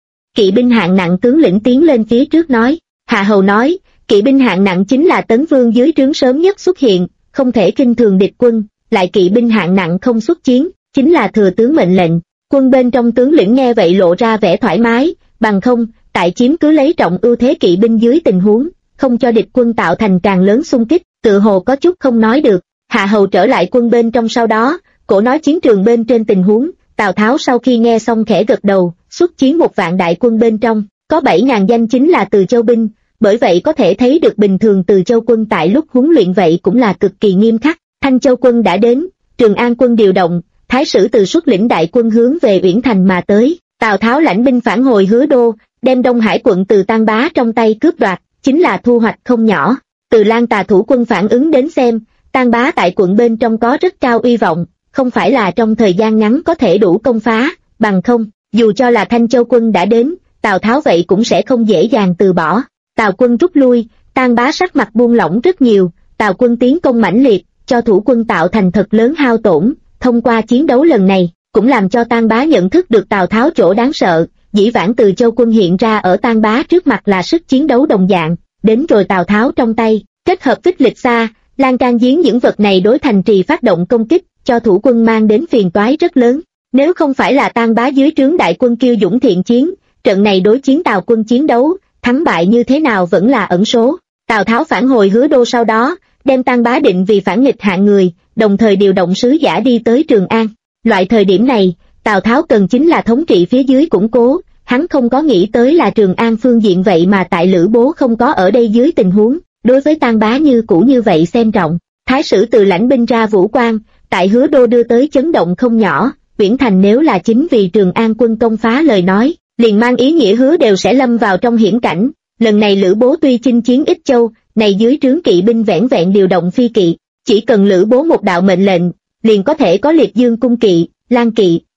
Kỵ binh hạng nặng tướng lĩnh tiến lên phía trước nói, Hạ Hầu nói, kỵ binh hạng nặng chính là Tấn Vương dưới trướng sớm nhất xuất hiện, không thể khinh thường địch quân, lại kỵ binh hạng nặng không xuất chiến, chính là thừa tướng mệnh lệnh. Quân bên trong tướng lĩnh nghe vậy lộ ra vẻ thoải mái, bằng không, tại chiếm cứ lấy trọng ưu thế kỵ binh dưới tình huống, không cho địch quân tạo thành càng lớn xung kích, tự hồ có chút không nói được. Hạ Hầu trở lại quân bên trong sau đó, cổ nói chiến trường bên trên tình huống, Tào Tháo sau khi nghe xong khẽ gật đầu, xuất chiến 1.000 đại quân bên trong, có 7.000 danh chính là Từ Châu binh, bởi vậy có thể thấy được bình thường Từ Châu quân tại lúc huấn luyện vậy cũng là cực kỳ nghiêm khắc. Thanh Châu quân đã đến, Trường An quân điều động, Thái sử Từ xuất lĩnh đại quân hướng về Uyển Thành mà tới, Tào Tháo lãnh binh phản hồi Hứa Đô, đem Đông Hải quận từ Tan Bá trong tay cướp đoạt, chính là thu hoạch không nhỏ. Từ Lan Tà thủ quân phản ứng đến xem, Tan Bá tại quận bên trong có rất cao uy vọng, không phải là trong thời gian ngắn có thể đủ công phá, bằng không, dù cho là Thanh Châu quân đã đến, Tào Tháo vậy cũng sẽ không dễ dàng từ bỏ. Tào quân rút lui, Tan Bá sắc mặt buông lỏng rất nhiều, Tào quân tiến công mãnh liệt, cho thủ quân tạo thành thật lớn hao tổn, thông qua chiến đấu lần này, cũng làm cho Tan Bá nhận thức được Tào Tháo chỗ đáng sợ, dĩ vãng Từ Châu quân hiện ra ở Tan Bá trước mặt là sức chiến đấu đồng dạng, đến rồi Tào Tháo trong tay, kết hợp Vích Lịch Xa, Lan Can Giếng những vật này đối thành trì phát động công kích, cho thủ quân mang đến phiền toái rất lớn. Nếu không phải là Tan Bá dưới trướng đại quân kiêu dũng thiện chiến, trận này đối chiến Tào quân chiến đấu, thắng bại như thế nào vẫn là ẩn số. Tào Tháo phản hồi Hứa Đô sau đó, đem Tan Bá định vì phản nghịch hạng người, đồng thời điều động sứ giả đi tới Trường An. Loại thời điểm này, Tào Tháo cần chính là thống trị phía dưới củng cố, hắn không có nghĩ tới là Trường An phương diện vậy mà tại Lữ Bố không có ở đây dưới tình huống, đối với Tan Bá như cũ như vậy xem trọng. Thái sử Từ lãnh binh ra vũ quan, tại Hứa Đô đưa tới chấn động không nhỏ, Uyển Thành nếu là chính vì Trường An quân công phá lời nói, liền mang ý nghĩa Hứa đều sẽ lâm vào trong hiểm cảnh. Lần này Lữ Bố tuy chinh chiến Ích Châu, này dưới trướng kỵ binh vẻn vẹn điều động phi kỵ, chỉ cần Lữ Bố một đạo mệnh lệnh, liền có thể có Liệt Dương cung kỵ, Lan kỵ,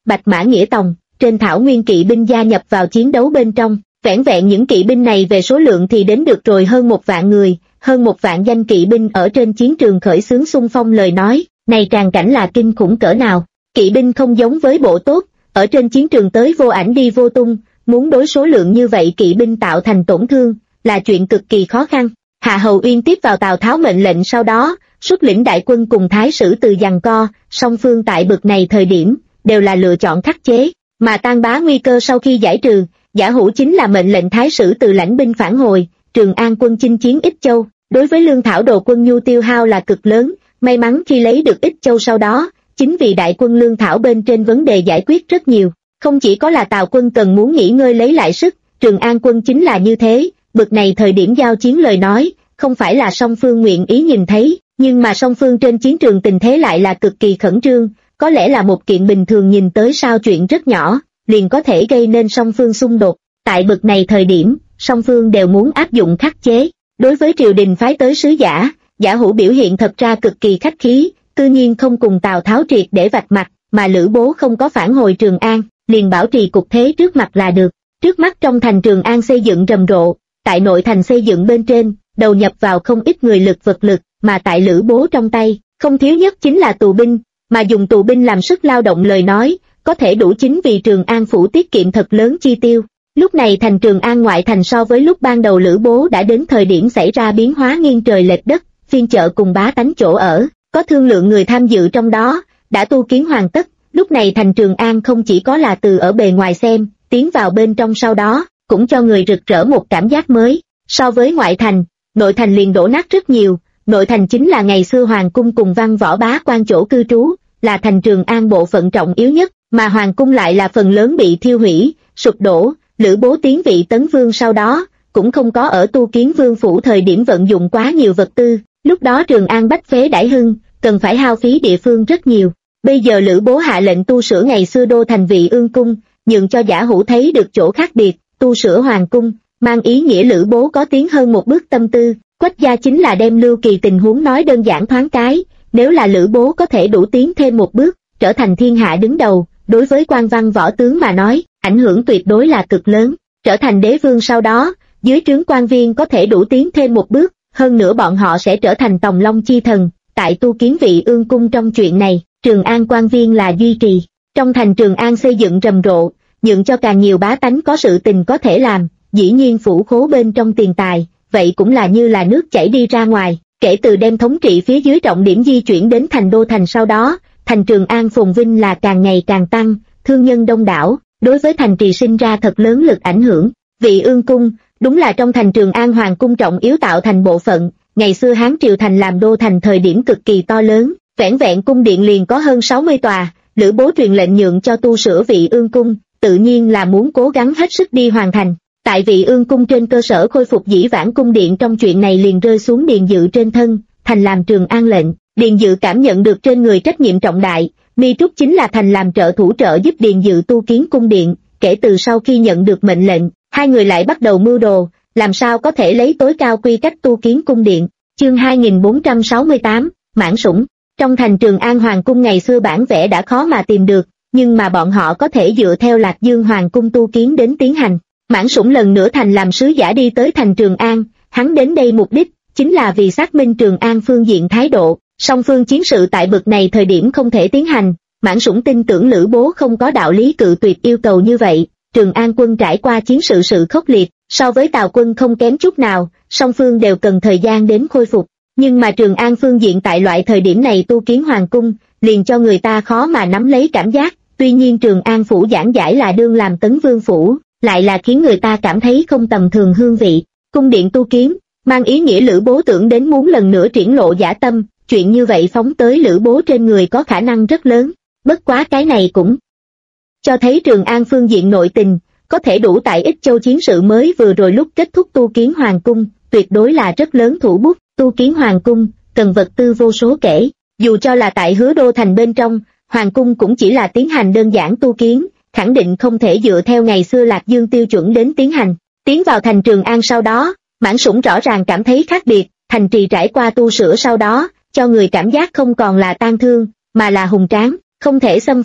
Bạch Mã Nghĩa Tòng, trên thảo nguyên kỵ binh gia nhập vào chiến đấu bên trong. Vẻn vẹn những kỵ binh này về số lượng thì đến được rồi hơn 1 vạn người, hơn 1 vạn danh kỵ binh ở trên chiến trường khởi xướng xung phong lời nói, này tràng cảnh là kinh khủng cỡ nào. Kỵ binh không giống với bộ tốt, ở trên chiến trường tới vô ảnh đi vô tung, muốn đối số lượng như vậy kỵ binh tạo thành tổn thương, là chuyện cực kỳ khó khăn. Hạ Hầu Uyên tiếp vào Tào Tháo mệnh lệnh sau đó, xuất lĩnh đại quân cùng Thái Sử Từ giằng co, song phương tại bực này thời điểm, đều là lựa chọn khắc chế, mà Tan Bá nguy cơ sau khi giải trừ, Giả Hữu chính là mệnh lệnh Thái Sử Từ lãnh binh phản hồi, Trường An quân chinh chiến Ích Châu, đối với lương thảo đồ quân nhu tiêu hao là cực lớn, may mắn khi lấy được Ích Châu sau đó, chính vì đại quân lương thảo bên trên vấn đề giải quyết rất nhiều, không chỉ có là Tào quân cần muốn nghỉ ngơi lấy lại sức, Trường An quân chính là như thế, bực này thời điểm giao chiến lời nói, không phải là song phương nguyện ý nhìn thấy, nhưng mà song phương trên chiến trường tình thế lại là cực kỳ khẩn trương, có lẽ là một kiện bình thường nhìn tới sao chuyện rất nhỏ, liền có thể gây nên song phương xung đột. Tại bực này thời điểm, song phương đều muốn áp dụng khắc chế. Đối với triều đình phái tới sứ giả, Giả Hữu biểu hiện thật ra cực kỳ khách khí, tự nhiên không cùng Tào Tháo triệt để vạch mặt, mà Lữ Bố không có phản hồi Trường An, liền bảo trì cục thế trước mặt là được. Trước mắt trong thành Trường An xây dựng rầm rộ, tại nội thành xây dựng bên trên, đầu nhập vào không ít người lực vật lực, mà tại Lữ Bố trong tay, không thiếu nhất chính là tù binh, mà dùng tù binh làm sức lao động lời nói, có thể đủ chính vì Trường An phủ tiết kiệm thật lớn chi tiêu. Lúc này thành Trường An ngoại thành so với lúc ban đầu Lữ Bố đã đến thời điểm xảy ra biến hóa nghiêng trời lệch đất, phiên chợ cùng bá tánh chỗ ở, có thương lượng người tham dự trong đó, đã tu kiến hoàn tất. Lúc này thành Trường An không chỉ có là từ ở bề ngoài xem, tiến vào bên trong sau đó, cũng cho người rực rỡ một cảm giác mới. So với ngoại thành, nội thành liền đổ nát rất nhiều, nội thành chính là ngày xưa hoàng cung cùng văn võ bá quan chỗ cư trú, là thành Trường An bộ phận trọng yếu nhất, mà hoàng cung lại là phần lớn bị thiêu hủy, sụp đổ. Lữ Bố tiến vị tấn vương sau đó, cũng không có ở tu kiến vương phủ thời điểm vận dụng quá nhiều vật tư, lúc đó Trường An bách phế đãi hưng, cần phải hao phí địa phương rất nhiều. Bây giờ Lữ Bố hạ lệnh tu sửa ngày xưa đô thành Vị Ương cung, nhường cho Giả Hữu thấy được chỗ khác biệt, tu sửa hoàng cung, mang ý nghĩa Lữ Bố có tiến hơn một bước tâm tư. Quách gia chính là đem Lưu Kỳ tình huống nói đơn giản thoáng cái, nếu là Lữ Bố có thể đủ tiến thêm một bước, trở thành thiên hạ đứng đầu, đối với quan văn võ tướng mà nói, ảnh hưởng tuyệt đối là cực lớn, trở thành đế vương sau đó, dưới trướng quan viên có thể đủ tiến thêm một bước, hơn nữa bọn họ sẽ trở thành tòng long chi thần. Tại tu kiến Vị Ương cung trong chuyện này, Trường An quan viên là duy trì, trong thành Trường An xây dựng rầm rộ, nhượng cho càng nhiều bá tánh có sự tình có thể làm, dĩ nhiên phủ khố bên trong tiền tài, vậy cũng là như là nước chảy đi ra ngoài. Kể từ đem thống trị phía dưới trọng điểm di chuyển đến thành đô thành sau đó, thành Trường An phồn vinh là càng ngày càng tăng, thương nhân đông đảo, đối với thành trì sinh ra thật lớn lực ảnh hưởng. Vị Ương cung, đúng là trong thành Trường An hoàng cung trọng yếu tạo thành bộ phận, ngày xưa Hán triều thành làm đô thành thời điểm cực kỳ to lớn, vẻn vẹn cung điện liền có hơn 60 tòa, Lữ Bố truyền lệnh nhượng cho tu sửa Vị Ương cung, tự nhiên là muốn cố gắng hết sức đi hoàn thành. Tại Vị Ương cung trên cơ sở khôi phục dĩ vãng cung điện trong chuyện này liền rơi xuống Điền Dự trên thân, thành làm Trường An lệnh. Điền Dự cảm nhận được trên người trách nhiệm trọng đại, Mi Trúc chính là thành làm trợ thủ trợ giúp Điền Dự tu kiến cung điện. Kể từ sau khi nhận được mệnh lệnh, hai người lại bắt đầu mưu đồ, làm sao có thể lấy tối cao quy cách tu kiến cung điện. Chương 2468, Mãn Sủng. Trong thành Trường An hoàng cung ngày xưa bản vẽ đã khó mà tìm được, nhưng mà bọn họ có thể dựa theo Lạc Dương hoàng cung tu kiến đến tiến hành. Mãn Sủng lần nữa thành làm sứ giả đi tới thành Trường An, hắn đến đây mục đích chính là vì xác minh Trường An phương diện thái độ. Song phương chiến sự tại bực này thời điểm không thể tiến hành, Mãn Sủng tin tưởng Lữ Bố không có đạo lý cự tuyệt yêu cầu như vậy. Trường An quân trải qua chiến sự khốc liệt, so với Tào quân không kém chút nào, song phương đều cần thời gian đến khôi phục. Nhưng mà Trường An phương diện tại loại thời điểm này tu kiến hoàng cung, liền cho người ta khó mà nắm lấy cảm giác. Tuy nhiên Trường An phủ giảng giải là đương làm tấn vương phủ, lại là khiến người ta cảm thấy không tầm thường hương vị. Cung điện tu kiến, mang ý nghĩa Lữ Bố tưởng đến muốn lần nữa triển lộ dã tâm, chuyện như vậy phóng tới Lữ Bố trên người có khả năng rất lớn. Bất quá cái này cũng cho thấy Trường An phương diện nội tình, có thể đủ tại Ích Châu chiến sự mới vừa rồi lúc kết thúc tu kiến hoàng cung, tuyệt đối là rất lớn thủ bút. Tu kiến hoàng cung, cần vật tư vô số kể, dù cho là tại Hứa Đô thành bên trong, hoàng cung cũng chỉ là tiến hành đơn giản tu kiến, khẳng định không thể dựa theo ngày xưa Lạc Dương tiêu chuẩn đến tiến hành. Tiến vào thành Trường An sau đó, Mãn Sủng rõ ràng cảm thấy khác biệt, thành trì trải qua tu sửa sau đó, cho người cảm giác không còn là tang thương, mà là hùng tráng, không thể xâm phạm,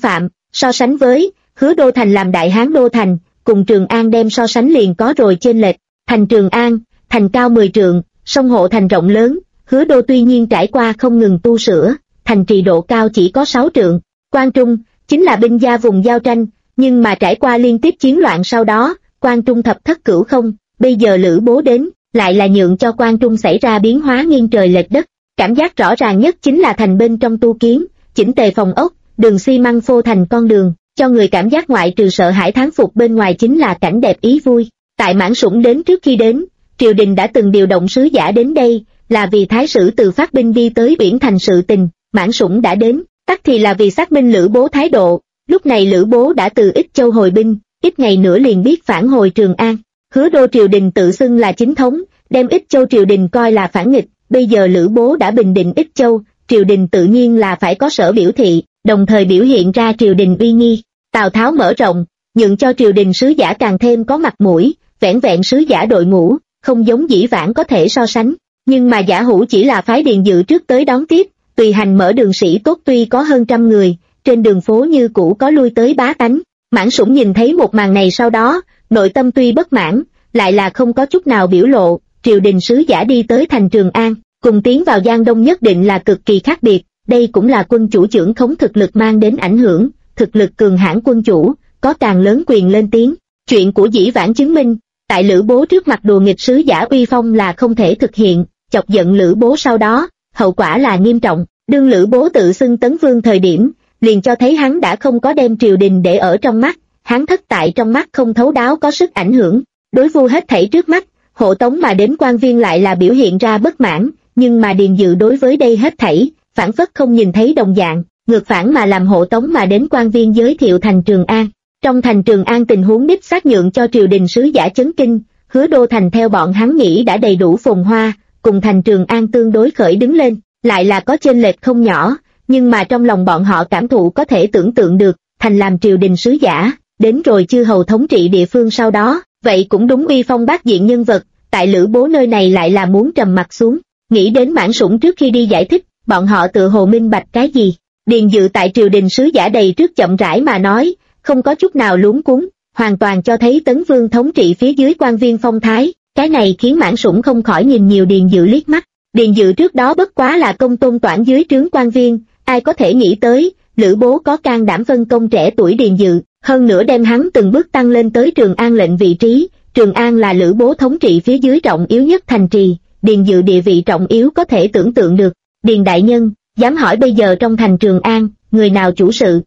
So sánh với Hứa Đô Thành làm Đại Hán Đô Thành, cùng Trường An đem so sánh liền có rồi chênh lệch. Thành Trường An, thành cao 10 trượng, sông hộ thành rộng lớn, Hứa Đô tuy nhiên trải qua không ngừng tu sửa, thành trì độ cao chỉ có 6 trượng. Quan Trung chính là binh gia vùng giao tranh, nhưng mà trải qua liên tiếp chiến loạn sau đó, Quan Trung thập thất cửu không, bây giờ Lữ Bố đến, lại là nhượng cho Quan Trung xảy ra biến hóa nghiêng trời lệch đất. Cảm giác rõ ràng nhất chính là thành bên trong tu kiến, chỉnh tề phòng ốc, đường xi măng phô thành con đường, cho người cảm giác ngoại trừ sợ hãi thán phục bên ngoài chính là cảnh đẹp ý vui. Tại Mãn Sủng đến trước khi đến, triều đình đã từng điều động sứ giả đến đây, là vì thái sử từ phát binh đi tới Uyển Thành sự tình. Mãn Sủng đã đến, tắc thì là vì xác minh Lữ Bố thái độ. Lúc này Lữ Bố đã từ Ích Châu hồi binh, ít ngày nữa liền biết phản hồi Trường An. Hứa Đô triều đình tự xưng là chính thống, đem Ích Châu triều đình coi là phản nghịch. Bây giờ Lữ Bố đã bình định Ích Châu, triều đình tự nhiên là phải có sở biểu thị, đồng thời biểu hiện ra triều đình uy nghi. Tào Tháo mở rộng, nhượng cho triều đình sứ giả càng thêm có mặt mũi, vẻn vẹn sứ giả đội ngũ, không giống dĩ vãng có thể so sánh. Nhưng mà Giả Hữu chỉ là phái Điền Dự trước tới đón tiếp, tùy hành mở đường sĩ tốt tuy có hơn 100 người, trên đường phố như cũ có lui tới bá tánh. Mãn Sủng nhìn thấy một màn này sau đó, nội tâm tuy bất mãn, lại là không có chút nào biểu lộ. Triều đình sứ giả đi tới thành Trường An, cùng tiến vào Giang Đông nhất định là cực kỳ khác biệt, đây cũng là quân chủ trưởng khống thực lực mang đến ảnh hưởng, thực lực cường hãn quân chủ, có càng lớn quyền lên tiếng. Chuyện của dĩ vãng chứng minh, tại Lữ Bố trước mặt đùa nghịch sứ giả uy phong là không thể thực hiện, chọc giận Lữ Bố sau đó, hậu quả là nghiêm trọng. Đương Lữ Bố tự xưng Tấn Vương thời điểm, liền cho thấy hắn đã không có đem triều đình để ở trong mắt, hắn thất tại trong mắt không thấu đáo có sức ảnh hưởng, đối vu hết thảy trước mắt, hộ tống mà đến quan viên lại là biểu hiện ra bất mãn, nhưng mà Điền Dự đối với đây hết thảy, phản phất không nhìn thấy đồng dạng, ngược phản mà làm hộ tống mà đến quan viên giới thiệu thành Trường An. Trong thành Trường An tình huống đích xác nhượng cho triều đình sứ giả chấn kinh, Hứa Đô thành theo bọn hắn nghĩ đã đầy đủ phồn hoa, cùng thành Trường An tương đối khởi đứng lên, lại là có chênh lệch không nhỏ, nhưng mà trong lòng bọn họ cảm thụ có thể tưởng tượng được, thành làm triều đình sứ giả, đến rồi chư hầu thống trị địa phương sau đó, vậy cũng đúng uy phong bát diện nhân vật, tại Lữ Bố nơi này lại là muốn trầm mặt xuống. Nghĩ đến Mãn Sủng trước khi đi giải thích, bọn họ tự hồ minh bạch cái gì. Điền Dự tại triều đình sứ giả đầy trước chậm rãi mà nói, không có chút nào luống cuống, hoàn toàn cho thấy Tấn Vương thống trị phía dưới quan viên phong thái, cái này khiến Mãn Sủng không khỏi nhìn nhiều Điền Dự liếc mắt. Điền Dự trước đó bất quá là công tôn toản dưới trướng quan viên, ai có thể nghĩ tới, Lữ Bố có can đảm phân công trẻ tuổi Điền Dự, hơn nữa đem hắn từng bước tăng lên tới Trường An lệnh vị trí. Trường An là Lữ Bố thống trị phía dưới trọng yếu nhất thành trì, Điền Dự địa vị trọng yếu có thể tưởng tượng được. Điền đại nhân, dám hỏi bây giờ trong thành Trường An, người nào chủ sự?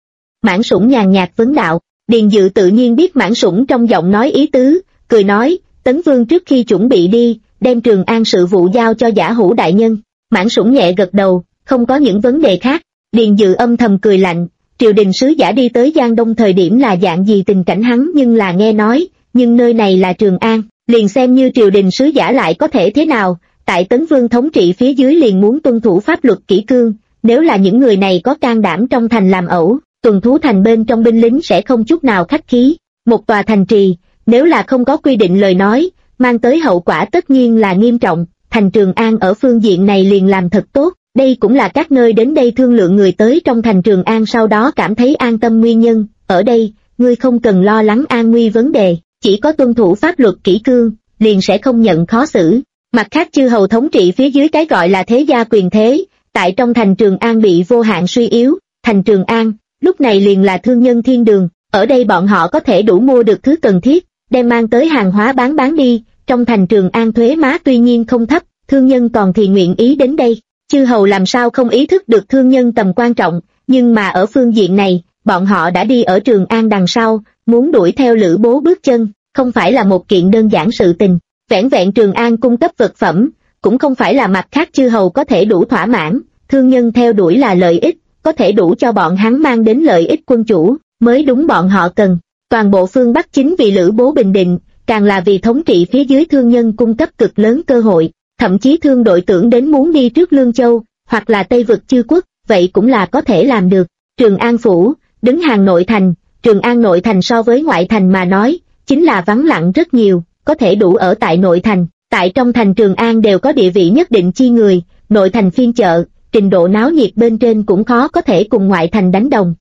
Mãn Sủng nhàn nhạt vấn đạo. Điền Dự tự nhiên biết Mãn Sủng trong giọng nói ý tứ, cười nói, Tấn Vương trước khi chuẩn bị đi, đem Trường An sự vụ giao cho Giả Hữu đại nhân. Mãn Sủng nhẹ gật đầu, không có những vấn đề khác. Điền Dự âm thầm cười lạnh, triều đình sứ giả đi tới Giang Đông thời điểm là dạng gì tình cảnh hắn nhưng là nghe nói, nhưng nơi này là Trường An, liền xem như triều đình sứ giả lại có thể thế nào, tại Tấn Vương thống trị phía dưới liền muốn tuân thủ pháp luật kỷ cương, nếu là những người này có can đảm trong thành làm ẩu, tuần thú thành bên trong binh lính sẽ không chút nào khách khí. Một tòa thành trì, nếu là không có quy định lời nói, mang tới hậu quả tất nhiên là nghiêm trọng, thành Trường An ở phương diện này liền làm thật tốt, đây cũng là các nơi đến đây thương lượng người tới trong thành Trường An sau đó cảm thấy an tâm nguyên nhân. Ở đây, ngươi không cần lo lắng an nguy vấn đề, chỉ có tuân thủ pháp luật kỷ cương, liền sẽ không nhận khó xử. Mặt khác chư hầu thống trị phía dưới cái gọi là thế gia quyền thế, tại trong thành Trường An bị vô hạn suy yếu, thành Trường An, lúc này liền là thương nhân thiên đường, ở đây bọn họ có thể đủ mua được thứ cần thiết, đem mang tới hàng hóa bán đi, trong thành Trường An thuế má tuy nhiên không thấp, thương nhân còn thì nguyện ý đến đây. Chư hầu làm sao không ý thức được thương nhân tầm quan trọng, nhưng mà ở phương diện này, bọn họ đã đi ở Trường An đằng sau, muốn đuổi theo Lữ Bố bước chân, không phải là một kiện đơn giản sự tình. Vẻn vẹn Trường An cung cấp vật phẩm, cũng không phải là mặt khác chư hầu có thể đủ thỏa mãn, thương nhân theo đuổi là lợi ích, có thể đủ cho bọn hắn mang đến lợi ích quân chủ, mới đúng bọn họ cần. Toàn bộ phương Bắc chính vì Lữ Bố bình định, càng là vì thống trị phía dưới thương nhân cung cấp cực lớn cơ hội, thậm chí thương đội tưởng đến muốn đi trước Lương Châu, hoặc là Tây vực chư quốc, vậy cũng là có thể làm được. Trường An Phủ, đứng hàng nội thành, Trường An nội thành so với ngoại thành mà nói, chính là vắng lặng rất nhiều, có thể đủ ở tại nội thành, tại trong thành Trường An đều có địa vị nhất định chi người, nội thành phiên chợ, trình độ náo nhiệt bên trên cũng khó có thể cùng ngoại thành đánh đồng.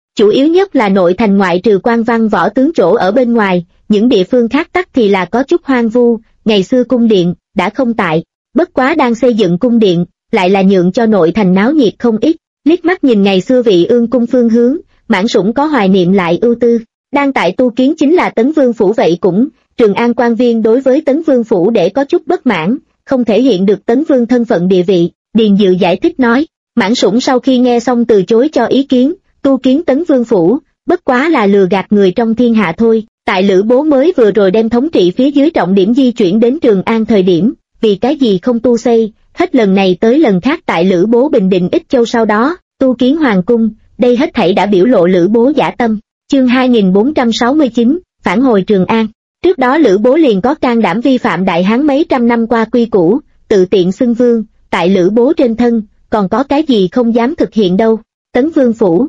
Chủ yếu nhất là nội thành ngoại trừ quan văn võ tướng chỗ ở bên ngoài, những địa phương khác tắc thì là có chút hoang vu, ngày xưa cung điện đã không tại, bất quá đang xây dựng cung điện, lại là nhượng cho nội thành náo nhiệt không ít. Liếc mắt nhìn ngày xưa vị ương cung phương hướng, Mãn Sủng có hoài niệm lại ưu tư. Đang tại tu kiến chính là Tấn Vương phủ, vậy cũng, Trường An quan viên đối với Tấn Vương phủ để có chút bất mãn, không thể hiện được Tấn Vương thân phận địa vị. Điền Dự giải thích nói, Mãn Sủng sau khi nghe xong từ chối cho ý kiến, tu kiến Tấn Vương phủ, bất quá là lừa gạt người trong thiên hạ thôi. Tại Lữ Bố mới vừa rồi đem thống trị phía dưới trọng điểm di chuyển đến Trường An thời điểm, vì cái gì không tu xây, hết lần này tới lần khác tại Lữ Bố bình định Ích Châu sau đó, tu kiến hoàng cung, đây hết thảy đã biểu lộ Lữ Bố dã tâm. Chương 2469, phản hồi Trường An. Trước đó Lữ Bố liền có can đảm vi phạm Đại Hán mấy trăm năm qua quy củ, tự tiện xưng vương, tại Lữ Bố trên thân, còn có cái gì không dám thực hiện đâu. Tấn Vương phủ,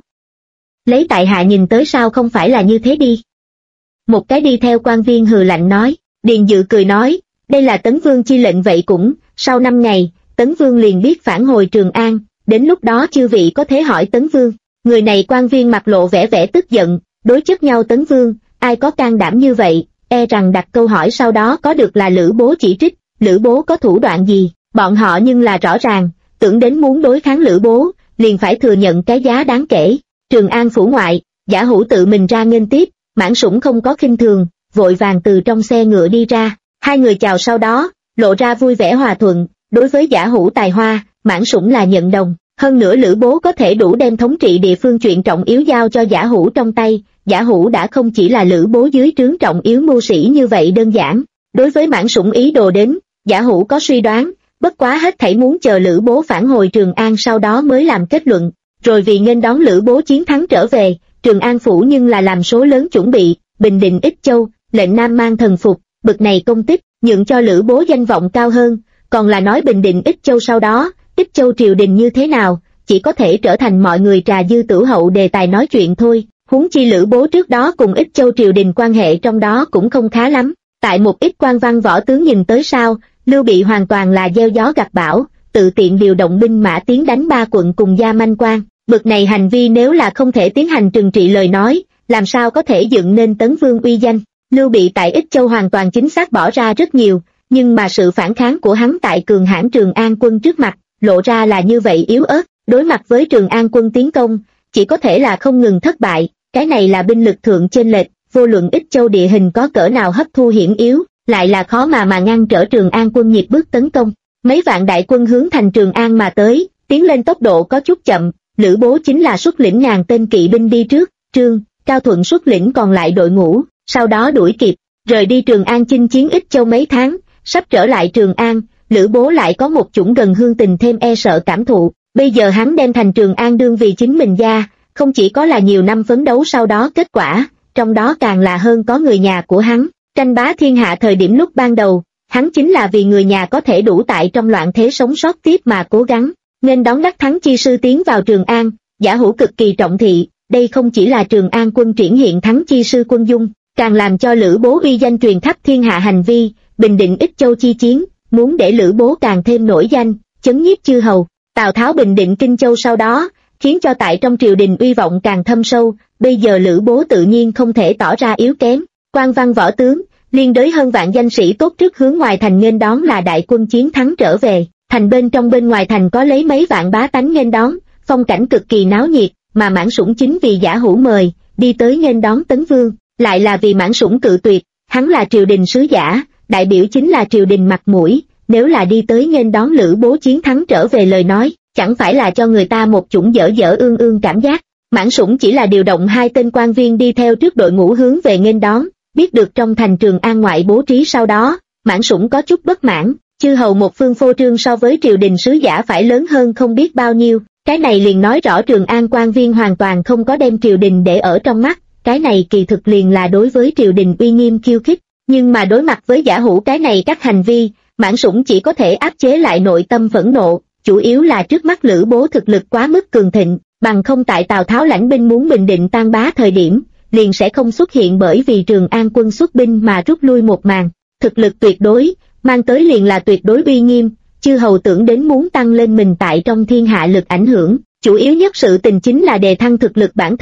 lấy tại hạ nhìn tới sao không phải là như thế đi. Một cái đi theo quan viên hừ lạnh nói. Điền Dự cười nói, đây là Tấn Vương chi lệnh, vậy cũng, sau 5 ngày, Tấn Vương liền biết phản hồi Trường An, đến lúc đó chư vị có thể hỏi Tấn Vương. Người này quan viên mặt lộ vẻ vẻ tức giận, đối chất nhau Tấn Vương, ai có can đảm như vậy, e rằng đặt câu hỏi sau đó có được là Lữ Bố chỉ trích, Lữ Bố có thủ đoạn gì, bọn họ nhưng là rõ ràng, tưởng đến muốn đối kháng Lữ Bố, liền phải thừa nhận cái giá đáng kể. Trường An phủ ngoại, Giả Hữu tự mình ra nghênh tiếp, Mãn Sủng không có khinh thường, vội vàng từ trong xe ngựa đi ra, hai người chào sau đó, lộ ra vui vẻ hòa thuận. Đối với Giả Hữu tài hoa, Mãn Sủng là nhận đồng, hơn nữa Lữ Bố có thể đủ đem thống trị địa phương chuyện trọng yếu giao cho Giả Hữu trong tay, Giả Hữu đã không chỉ là Lữ Bố dưới trướng trọng yếu mưu sĩ như vậy đơn giản. Đối với Mãn Sủng ý đồ đến, Giả Hữu có suy đoán, bất quá hết thảy muốn chờ Lữ Bố phản hồi Trường An sau đó mới làm kết luận. Rồi vì nghênh đón Lữ Bố chiến thắng trở về, Trường An phủ nhưng là làm số lớn chuẩn bị, bình định Ích Châu, lệnh Nam mang thần phục, bực này công tích, nhượng cho Lữ Bố danh vọng cao hơn, còn là nói bình định Ích Châu sau đó, Ích Châu triều đình như thế nào, chỉ có thể trở thành mọi người trà dư tửu hậu đề tài nói chuyện thôi, huống chi Lữ Bố trước đó cùng Ích Châu triều đình quan hệ trong đó cũng không khá lắm. Tại một ít quan văn võ tướng nhìn tới sao, Lưu Bị hoàn toàn là gieo gió gặt bão, tự tiện điều động binh mã tiến đánh 3 quận cùng Gia Manh Quan. Bực này hành vi nếu là không thể tiến hành trừng trị lời nói, làm sao có thể dựng nên Tấn Vương uy danh. Lưu Bị tại Ích Châu hoàn toàn chính xác bỏ ra rất nhiều, nhưng mà sự phản kháng của hắn tại cường hãn Trường An quân trước mặt, lộ ra là như vậy yếu ớt, đối mặt với Trường An quân tiến công, chỉ có thể là không ngừng thất bại, cái này là binh lực thượng chênh lệch, vô luận Ích Châu địa hình có cỡ nào hấp thu hiểm yếu, lại là khó mà ngăn trở Trường An quân nhịp bước tấn công. Mấy vạn đại quân hướng thành Trường An mà tới, tiến lên tốc độ có chút chậm, Lữ Bố chính là xuất lĩnh ngàn tên kỵ binh đi trước, Trương Cao Thuận xuất lĩnh còn lại đội ngũ, sau đó đuổi kịp, rời đi Trường An chinh chiến Ích Châu mấy tháng, sắp trở lại Trường An, Lữ Bố lại có một chủng gần hương tình thêm e sợ cảm thụ, bây giờ hắn đem thành Trường An đương vì chính mình gia, không chỉ có là nhiều năm phấn đấu sau đó kết quả, trong đó càng là hơn có người nhà của hắn, tranh bá thiên hạ thời điểm lúc ban đầu, hắn chính là vì người nhà có thể đủ tại trong loạn thế sống sót tiếp mà cố gắng, nên đón đắc thắng chi sư tiến vào Trường An, Giả Hữu cực kỳ trọng thị, đây không chỉ là Trường An quân triển hiện thắng chi sư quân dung, càng làm cho Lữ Bố uy danh truyền khắp thiên hạ hành vi, bình định Ích Châu chi chiến, muốn để Lữ Bố càng thêm nổi danh, chấn nhiếp chư hầu. Tào Tháo bình định Kinh Châu sau đó, khiến cho tại trong triều đình uy vọng càng thâm sâu, bây giờ Lữ Bố tự nhiên không thể tỏ ra yếu kém, quan văn võ tướng, liên đới hơn vạn danh sĩ tốt trước hướng ngoài thành nghênh đón là đại quân chiến thắng trở về, thành bên trong bên ngoài thành có lấy mấy vạn bá tánh nghênh đón, phong cảnh cực kỳ náo nhiệt, mà Mãn Sủng chính vì Giả Hữu mời, đi tới nghênh đón Tấn Vương, lại là vì Mãn Sủng cự tuyệt, hắn là triều đình sứ giả, đại biểu chính là triều đình mặt mũi, nếu là đi tới nghênh đón Lữ Bố chiến thắng trở về lời nói, chẳng phải là cho người ta một chủng dở dở ương ương cảm giác. Mãn Sủng chỉ là điều động 2 tên quan viên đi theo trước đội ngũ hướng về nghênh đón, biết được trong thành Trường An ngoại bố trí sau đó, Mãn Sủng có chút bất mãn, chư hầu một phương phô trương so với triều đình sứ giả phải lớn hơn không biết bao nhiêu, cái này liền nói rõ Trường An quan viên hoàn toàn không có đem triều đình để ở trong mắt, cái này kỳ thực liền là đối với triều đình uy nghiêm khiêu khích, nhưng mà đối mặt với Giả Hữu cái này các hành vi, Mãn Sủng chỉ có thể áp chế lại nội tâm phẫn nộ, chủ yếu là trước mắt Lữ Bố thực lực quá mức cường thịnh, bằng không tại Tào Tháo lãnh binh muốn bình định Tan Bá thời điểm, liền sẽ không xuất hiện bởi vì Trường An quân xuất binh mà rút lui một màn, thực lực tuyệt đối, mang tới liền là tuyệt đối uy nghiêm, chư hầu tưởng đến muốn tăng lên mình tại trong thiên hạ lực ảnh hưởng, chủ yếu nhất sự tình chính là đề thăng thực lực bản thân,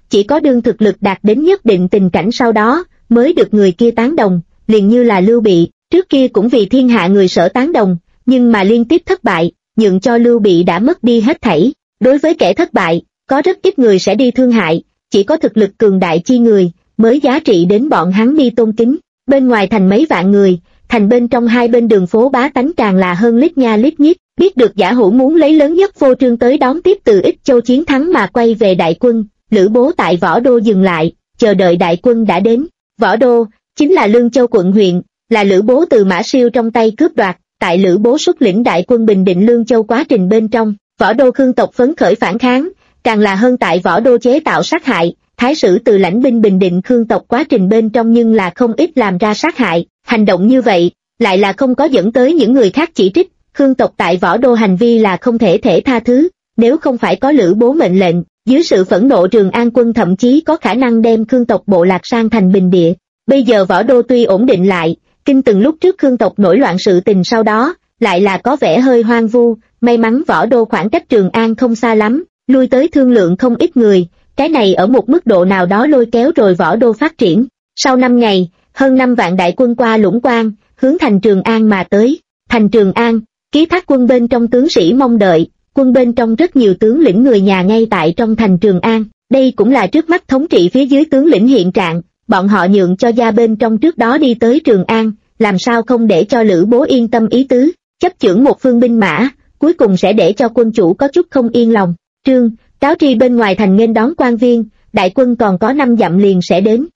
chỉ có đương thực lực đạt đến nhất định tình cảnh sau đó, mới được người kia tán đồng, liền như là Lưu Bị, trước kia cũng vì thiên hạ người Sở tán đồng, nhưng mà liên tiếp thất bại, nhượng cho Lưu Bị đã mất đi hết thảy. Đối với kẻ thất bại, có rất ít người sẽ đi thương hại, chỉ có thực lực cường đại chi người, mới giá trị đến bọn hắn đi tôn kính. Bên ngoài thành mấy vạn người, thành bên trong hai bên đường phố bá tánh càng là hơn lít nha lít nhít, biết được Giả Hữu muốn lấy lớn nhất phô trương tới đón tiếp từ Ích Châu chiến thắng mà quay về đại quân, Lữ Bố tại Võ Đô dừng lại, chờ đợi đại quân đã đến. Võ Đô, chính là Lương Châu quận huyện, là Lữ Bố từ Mã Siêu trong tay cướp đoạt, tại Lữ Bố xuất lĩnh đại quân bình định Lương Châu quá trình bên trong, Võ Đô Khương tộc phấn khởi phản kháng, càng là hơn tại Võ Đô chế tạo sát hại, Thái sử từ lãnh binh bình định Khương tộc quá trình bên trong nhưng là không ít làm ra sát hại, hành động như vậy, lại là không có dẫn tới những người khác chỉ trích, Khương tộc tại Võ Đô hành vi là không thể tha thứ, nếu không phải có Lữ Bố mệnh lệnh, dưới sự phẫn nộ Trường An quân thậm chí có khả năng đem Khương tộc bộ lạc sang thành bình địa. Bây giờ Võ Đô tuy ổn định lại, kinh từng lúc trước Khương tộc nổi loạn sự tình sau đó, lại là có vẻ hơi hoang vu, may mắn Võ Đô khoảng cách Trường An không xa lắm, lui tới thương lượng không ít người, cái này ở một mức độ nào đó lôi kéo rồi Võ Đô phát triển. Sau 5 ngày, hơn 5 vạn đại quân qua Lũng Quan, hướng thành Trường An mà tới. Thành Trường An, ký thác quân bên trong tướng sĩ mong đợi, quân bên trong rất nhiều tướng lĩnh người nhà ngay tại trong thành Trường An, đây cũng là trước mắt thống trị phía dưới tướng lĩnh hiện trạng, bọn họ nhượng cho gia bên trong trước đó đi tới Trường An, làm sao không để cho Lữ Bố yên tâm ý tứ, chấp chưởng một phương binh mã, cuối cùng sẽ để cho quân chủ có chút không yên lòng. Trương, cáo tri bên ngoài thành nghênh đón quan viên, đại quân còn có 5 dặm liền sẽ đến.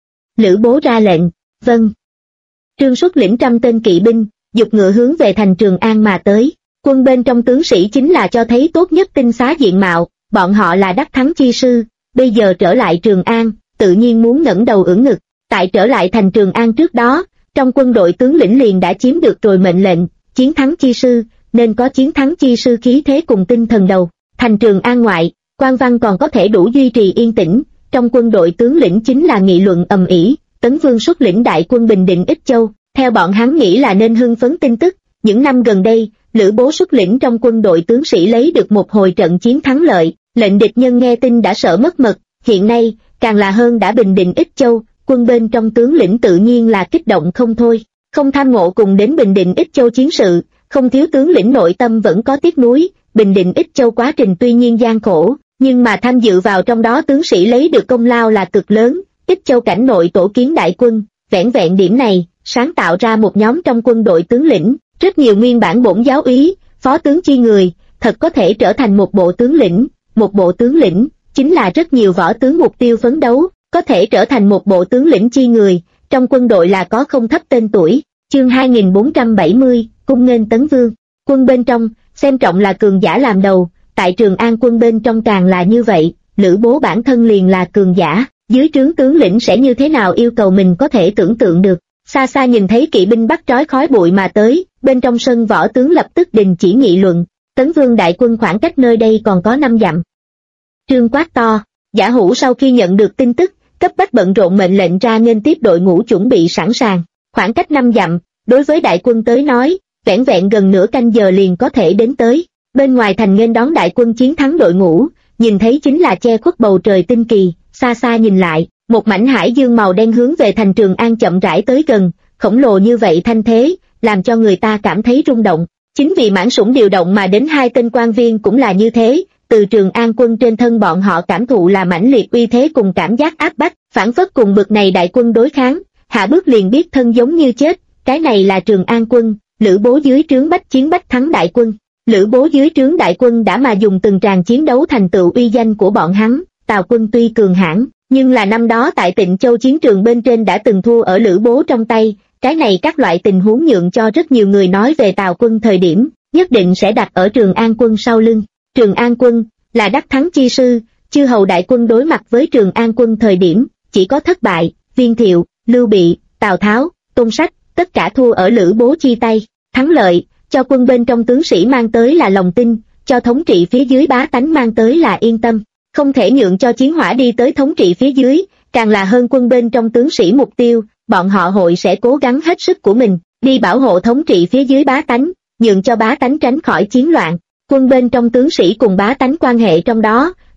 Lữ Bố ra lệnh, vâng. Trương xuất lĩnh 100 tên kỵ binh, dục ngựa hướng về thành Trường An mà tới. Quân bên trong tướng sĩ chính là cho thấy tốt nhất tinh xá diện mạo, bọn họ là đắc thắng chi sư, bây giờ trở lại Trường An, tự nhiên muốn ngẩng đầu ưỡn ngực. Tại trở lại thành Trường An trước đó, trong quân đội tướng lĩnh liền đã chiếm được rồi mệnh lệnh, chiến thắng chi sư, nên có chiến thắng chi sư khí thế cùng tinh thần đầu. Thành Trường An ngoại, quan văn còn có thể đủ duy trì yên tĩnh, trong quân đội tướng lĩnh chính là nghị luận ầm ĩ. Tấn Vương xuất lĩnh đại quân bình định Ích Châu, theo bọn hắn nghĩ là nên hưng phấn tin tức, những năm gần đây, Lữ Bố xuất lĩnh trong quân đội tướng sĩ lấy được một hồi trận chiến thắng lợi, lệnh địch nhân nghe tin đã sợ mất mật, hiện nay, càng là hơn đã bình định Ích Châu, quân bên trong tướng lĩnh tự nhiên là kích động không thôi, không tham ngộ cùng đến bình định Ích Châu chiến sự, không thiếu tướng lĩnh nội tâm vẫn có tiếc nuối, bình định Ích Châu quá trình tuy nhiên gian khổ, nhưng mà tham dự vào trong đó tướng sĩ lấy được công lao là cực lớn, Ích Châu cảnh nội tổ kiến đại quân, vẻn vẹn điểm này, sáng tạo ra một nhóm trong quân đội tướng lĩnh, rất nhiều nguyên bản bổn giáo úy, phó tướng chi người, thật có thể trở thành một bộ tướng lĩnh, chính là rất nhiều võ tướng mục tiêu phấn đấu, có thể trở thành một bộ tướng lĩnh chi người, trong quân đội là có không thấp tên tuổi. Chương 2470, cung nghênh Tấn Vương. Quân bên trong, xem trọng là cường giả làm đầu, tại Trường An quân bên trong càng là như vậy, Lữ Bố bản thân liền là cường giả, dưới trướng tướng lĩnh sẽ như thế nào yêu cầu mình có thể tưởng tượng được. Xa xa nhìn thấy kỵ binh bắt trói khói bụi mà tới, bên trong sân võ tướng lập tức đình chỉ nghị luận, Tấn Vương đại quân khoảng cách nơi đây còn có 5 dặm. Trương quát to, Giả Hữu sau khi nhận được tin tức, cấp bách bận rộn mệnh lệnh ra nghênh tiếp đội ngũ chuẩn bị sẵn sàng, khoảng cách 5 dặm, đối với đại quân tới nói, vẻn vẹn gần nửa canh giờ liền có thể đến tới. Bên ngoài thành nghênh đón đại quân chiến thắng đội ngũ, nhìn thấy chính là che khuất bầu trời tinh kỳ, xa xa nhìn lại, một mảnh hải dương màu đen hướng về thành Trường An chậm rãi tới gần, khổng lồ như vậy thanh thế, làm cho người ta cảm thấy rung động. Chính vì Mãn Sủng điều động mà đến 2 tên quan viên cũng là như thế, từ Trường An quân trên thân bọn họ cảm thụ là mãnh liệt uy thế cùng cảm giác áp bách, phản phất cùng bực này đại quân đối kháng, hạ bước liền biết thân giống như chết, cái này là Trường An quân, Lữ Bố dưới trướng bách chiến bách thắng đại quân. Lữ Bố dưới trướng đại quân đã mà dùng từng tràng chiến đấu thành tựu uy danh của bọn hắn, Tào quân tuy cường hãn, nhưng là năm đó tại Tịnh Châu chiến trường bên trên đã từng thua ở Lữ Bố trong tay, cái này các loại tình huống nhượng cho rất nhiều người nói về Tào quân thời điểm, nhất định sẽ đặt ở Trường An quân sau lưng. Trường An quân là đắc thắng chi sư, chư hầu đại quân đối mặt với Trường An quân thời điểm, chỉ có thất bại, Viên Thiệu, Lưu Bị, Tào Tháo, Tôn Sách, tất cả thua ở Lữ Bố chi tay, thắng lợi, cho quân bên trong tướng sĩ mang tới là lòng tin, cho thống trị phía dưới bá tánh mang tới là yên tâm, không thể nhượng cho chiến hỏa đi tới thống trị phía dưới, càng là hơn quân bên trong tướng sĩ mục tiêu, bọn họ hội sẽ cố gắng hết sức của mình, đi bảo hộ thống trị phía dưới bá tánh, nhượng cho bá tánh tránh khỏi chiến loạn. Quân bên trong tướng sĩ cùng bá tánh quan hệ trong đó,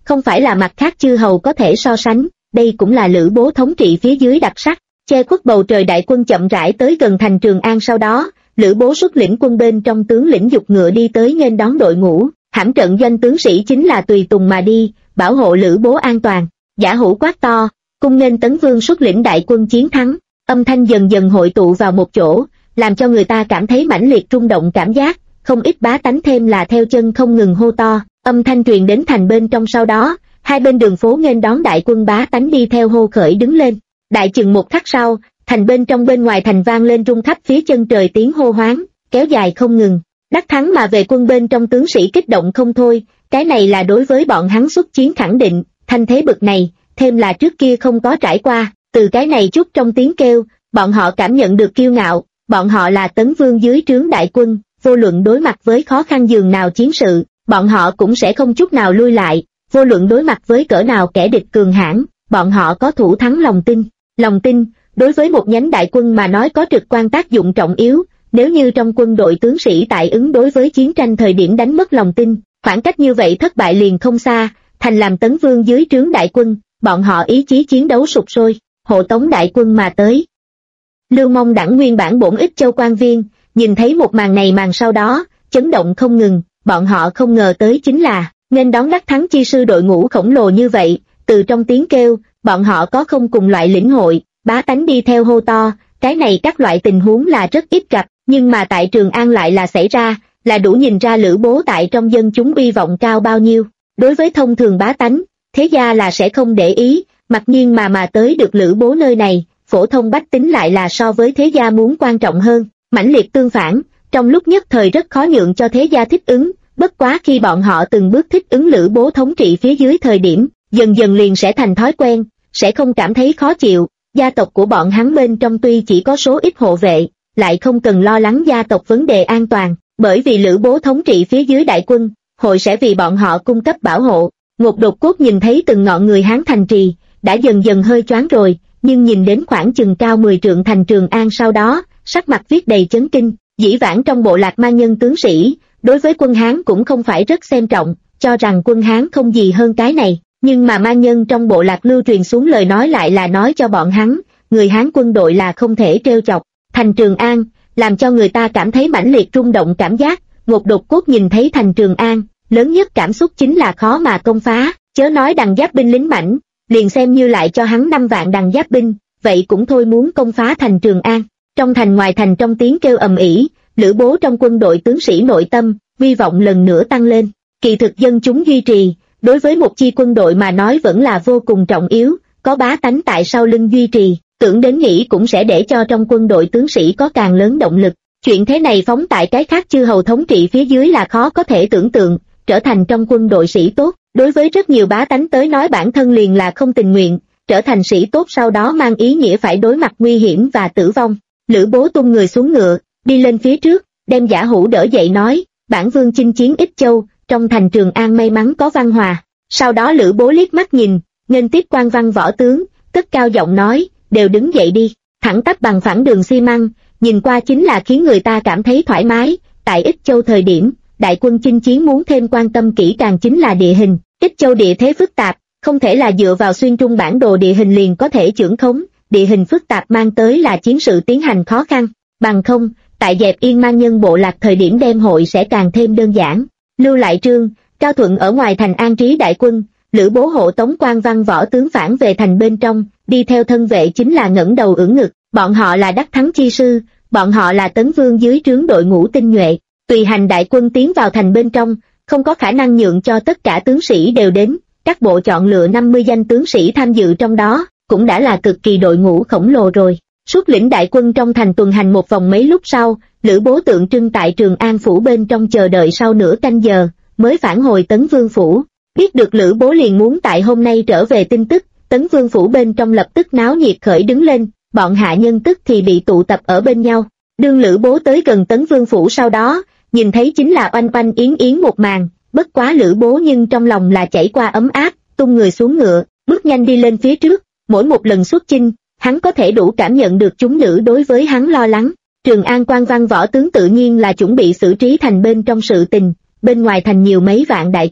không phải là mặt khác chư hầu có thể so sánh, đây cũng là Lữ Bố thống trị phía dưới đặc sắc. Che khuất bầu trời đại quân chậm rãi tới gần thành Trường An, sau đó Lữ Bố xuất lĩnh quân bên trong tướng lĩnh dục ngựa đi tới nghênh đón đội ngũ, hãm trận doanh tướng sĩ chính là tùy tùng mà đi, bảo hộ Lữ Bố an toàn. Giả Hữu quát to, cung nghênh Tấn Vương xuất lĩnh đại quân chiến thắng. Âm thanh dần dần hội tụ vào một chỗ, làm cho người ta cảm thấy mãnh liệt rung động cảm giác, không ít bá tánh thêm là theo chân không ngừng hô to. Âm thanh truyền đến thành bên trong, sau đó hai bên đường phố nghênh đón đại quân bá tánh đi theo hô khởi đứng lên. Đại chừng một khắc sau, thành bên trong bên ngoài thành vang lên rung khắp phía chân trời tiếng hô hoáng, kéo dài không ngừng. Đắc thắng mà về quân bên trong tướng sĩ kích động không thôi, cái này là đối với bọn hắn xuất chiến khẳng định, thanh thế bực này, thêm là trước kia không có trải qua, từ cái này chút trong tiếng kêu, bọn họ cảm nhận được kiêu ngạo, bọn họ là Tấn Vương dưới trướng đại quân, vô luận đối mặt với khó khăn dường nào chiến sự, bọn họ cũng sẽ không chút nào lui lại, vô luận đối mặt với cỡ nào kẻ địch cường hãn, bọn họ có thủ thắng lòng tin. Lòng tin, đối với một nhánh đại quân mà nói có trực quan tác dụng trọng yếu, nếu như trong quân đội tướng sĩ tại ứng đối với chiến tranh thời điểm đánh mất lòng tin, khoảng cách như vậy thất bại liền không xa, thành làm Tấn Vương dưới trướng đại quân, bọn họ ý chí chiến đấu sục sôi, hộ tống đại quân mà tới. Lưu Mông Đẳng nguyên bản bổn Ích Châu quan viên, nhìn thấy một màn này màn sau đó, chấn động không ngừng, bọn họ không ngờ tới chính là, nên đón đắc thắng chi sư đội ngũ khổng lồ như vậy, từ trong tiếng kêu, bọn họ có không cùng loại lĩnh hội, bá tánh đi theo hô to, cái này các loại tình huống là rất ít gặp, nhưng mà tại Trường An lại là xảy ra, là đủ nhìn ra Lữ Bố tại trong dân chúng uy vọng cao bao nhiêu. Đối với thông thường bá tánh, thế gia là sẽ không để ý, mặc nhiên mà tới được Lữ Bố nơi này, phổ thông bách tính lại là so với thế gia muốn quan trọng hơn, mãnh liệt tương phản, trong lúc nhất thời rất khó nhượng cho thế gia thích ứng, bất quá khi bọn họ từng bước thích ứng Lữ Bố thống trị phía dưới thời điểm, dần dần liền sẽ thành thói quen, sẽ không cảm thấy khó chịu. Gia tộc của bọn hắn bên trong tuy chỉ có số ít hộ vệ, lại không cần lo lắng gia tộc vấn đề an toàn, bởi vì Lữ Bố thống trị phía dưới đại quân, hội sẽ vì bọn họ cung cấp bảo hộ. Ngột đột cốt nhìn thấy từng ngọn người Hán thành trì, đã dần dần hơi choáng rồi, nhưng nhìn đến khoảng chừng cao 10 trượng thành Trường An sau đó, sắc mặt viết đầy chấn kinh. Dĩ vãng trong bộ lạc man nhân tướng sĩ, đối với quân Hán cũng không phải rất xem trọng, cho rằng quân Hán không gì hơn cái này. Nhưng mà man nhân trong bộ lạc lưu truyền xuống lời nói lại là nói cho bọn hắn, người Hán quân đội là không thể trêu chọc. Thành Trường An, làm cho người ta cảm thấy mãnh liệt rung động cảm giác. Ngột đột cốt nhìn thấy thành Trường An, lớn nhất cảm xúc chính là khó mà công phá, chớ nói đằng giáp binh lính mãnh, liền xem như lại cho hắn 5 vạn đằng giáp binh, vậy cũng thôi muốn công phá thành Trường An. Trong thành ngoài thành trong tiếng kêu ầm ĩ, Lữ Bố trong quân đội tướng sĩ nội tâm, vi vọng lần nữa tăng lên. Kỳ thực dân chúng duy trì, đối với một chi quân đội mà nói vẫn là vô cùng trọng yếu, có bá tánh tại sau lưng duy trì, tưởng đến nghĩ cũng sẽ để cho trong quân đội tướng sĩ có càng lớn động lực. Chuyện thế này phóng tại cái khác chư hầu thống trị phía dưới là khó có thể tưởng tượng, trở thành trong quân đội sĩ tốt, đối với rất nhiều bá tánh tới nói bản thân liền là không tình nguyện, trở thành sĩ tốt sau đó mang ý nghĩa phải đối mặt nguy hiểm và tử vong. Lữ Bố tung người xuống ngựa, đi lên phía trước, đem Giả Hữu đỡ dậy nói, bản vương chinh chiến Ích Châu, trong thành Trường An may mắn có văn hòa. Sau đó Lữ Bố liếc mắt nhìn, nghênh tiếp quan văn võ tướng, cất cao giọng nói, đều đứng dậy đi, thẳng tắp bằng phẳng đường xi măng, nhìn qua chính là khiến người ta cảm thấy thoải mái. Tại Ích Châu thời điểm, đại quân chinh chiến muốn thêm quan tâm kỹ càng chính là địa hình. Ích Châu địa thế phức tạp, không thể là dựa vào xuyên trung bản đồ địa hình liền có thể chưởng khống, địa hình phức tạp mang tới là chiến sự tiến hành khó khăn, bằng không, tại dẹp yên man nhân bộ lạc thời điểm đem hội sẽ càng thêm đơn giản. Lưu Lại Trương, Cao Thuận ở ngoài thành an trí đại quân, Lữ Bố hộ tống quan văn võ tướng phản về thành bên trong, đi theo thân vệ chính là ngẩng đầu ưỡn ngực, bọn họ là đắc thắng chi sư, bọn họ là Tấn Vương dưới trướng đội ngũ tinh nhuệ, tùy hành đại quân tiến vào thành bên trong, không có khả năng nhượng cho tất cả tướng sĩ đều đến, các bộ chọn lựa 50 danh tướng sĩ tham dự trong đó, cũng đã là cực kỳ đội ngũ khổng lồ rồi. Xuất lĩnh đại quân trong thành tuần hành một vòng mấy lúc sau, Lữ Bố tượng trưng tại Trường An phủ bên trong chờ đợi sau nửa canh giờ, mới phản hồi Tấn Vương phủ. Biết được Lữ Bố liền muốn tại hôm nay trở về tin tức, Tấn Vương phủ bên trong lập tức náo nhiệt khởi đứng lên, bọn hạ nhân tức thì bị tụ tập ở bên nhau. Đương Lữ Bố tới gần Tấn Vương phủ sau đó, nhìn thấy chính là oanh oanh yến yến một màn, bất quá Lữ Bố nhưng trong lòng là chảy qua ấm áp, tung người xuống ngựa, bước nhanh đi lên phía trước, mỗi một lần xuất chinh, hắn có thể đủ cảm nhận được chúng nữ đối với hắn lo lắng. Trường An quan văn võ tướng tự nhiên là chuẩn bị xử trí thành bên trong sự tình, bên ngoài thành nhiều mấy vạn đại quân,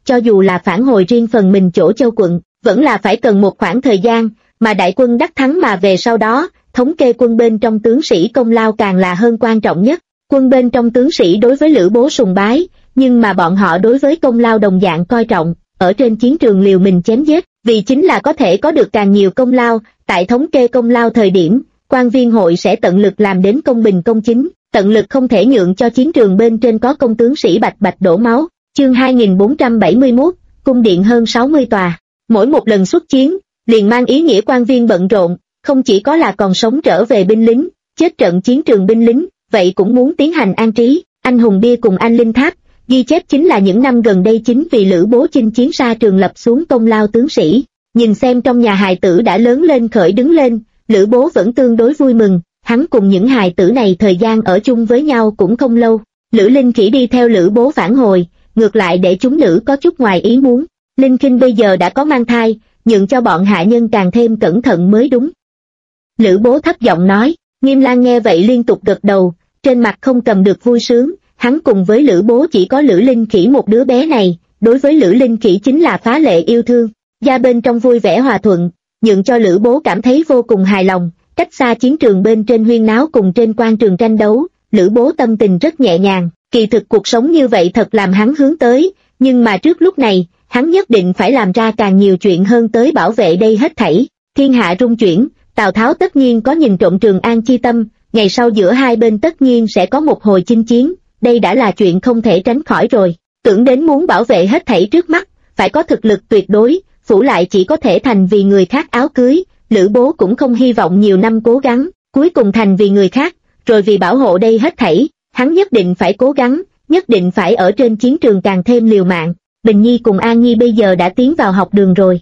cho dù là phản hồi riêng phần mình chỗ châu quận, vẫn là phải cần một khoảng thời gian, mà đại quân đắc thắng mà về sau đó, thống kê quân bên trong tướng sĩ công lao càng là hơn quan trọng nhất. Quân bên trong tướng sĩ đối với Lữ Bố sùng bái, nhưng mà bọn họ đối với công lao đồng dạng coi trọng, ở trên chiến trường liều mình chém giết, vì chính là có thể có được càng nhiều công lao. Tại thống kê công lao thời điểm, quan viên hội sẽ tận lực làm đến công bình công chính, tận lực không thể nhượng cho chiến trường bên trên có công tướng sĩ bạch bạch đổ máu. Chương 2471, cung điện hơn 60 tòa. Mỗi một lần xuất chiến, liền mang ý nghĩa quan viên bận rộn, không chỉ có là còn sống trở về binh lính, chết trận chiến trường binh lính, vậy cũng muốn tiến hành an trí. Anh hùng bia cùng anh linh tháp, ghi chép chính là những năm gần đây chính vì Lữ Bố chinh chiến xa trường lập xuống công lao tướng sĩ. Nhìn xem trong nhà hài tử đã lớn lên khởi đứng lên, Lữ Bố vẫn tương đối vui mừng, hắn cùng những hài tử này thời gian ở chung với nhau cũng không lâu. Lữ Linh Khỉ đi theo Lữ Bố phản hồi, ngược lại để chúng nữ có chút ngoài ý muốn. Linh Khinh bây giờ đã có mang thai, nhượng cho bọn hạ nhân càng thêm cẩn thận mới đúng. Lữ Bố thấp giọng nói. Nghiêm Lan nghe vậy liên tục gật đầu, trên mặt không cầm được vui sướng. Hắn cùng với Lữ Bố chỉ có Lữ Linh Khỉ một đứa bé này, đối với Lữ Linh Khỉ chính là phá lệ yêu thương. Gia bên trong vui vẻ hòa thuận, nhượng cho Lữ Bố cảm thấy vô cùng hài lòng. Cách xa chiến trường bên trên huyên náo cùng trên quan trường tranh đấu, Lữ Bố tâm tình rất nhẹ nhàng. Kỳ thực cuộc sống như vậy thật làm hắn hướng tới, nhưng mà trước lúc này, hắn nhất định phải làm ra càng nhiều chuyện hơn tới bảo vệ đây hết thảy. Thiên hạ rung chuyển, Tào Tháo tất nhiên có nhìn trộm Trường An chi tâm, ngày sau giữa hai bên tất nhiên sẽ có một hồi chinh chiến, đây đã là chuyện không thể tránh khỏi rồi. Tưởng đến muốn bảo vệ hết thảy trước mắt, phải có thực lực tuyệt đối, phủ lại chỉ có thể thành vì người khác áo cưới. Lữ Bố cũng không hy vọng nhiều năm cố gắng, cuối cùng thành vì người khác, rồi vì bảo hộ đây hết thảy, hắn nhất định phải cố gắng, nhất định phải ở trên chiến trường càng thêm liều mạng. Bình Nhi cùng An Nhi bây giờ đã tiến vào học đường rồi.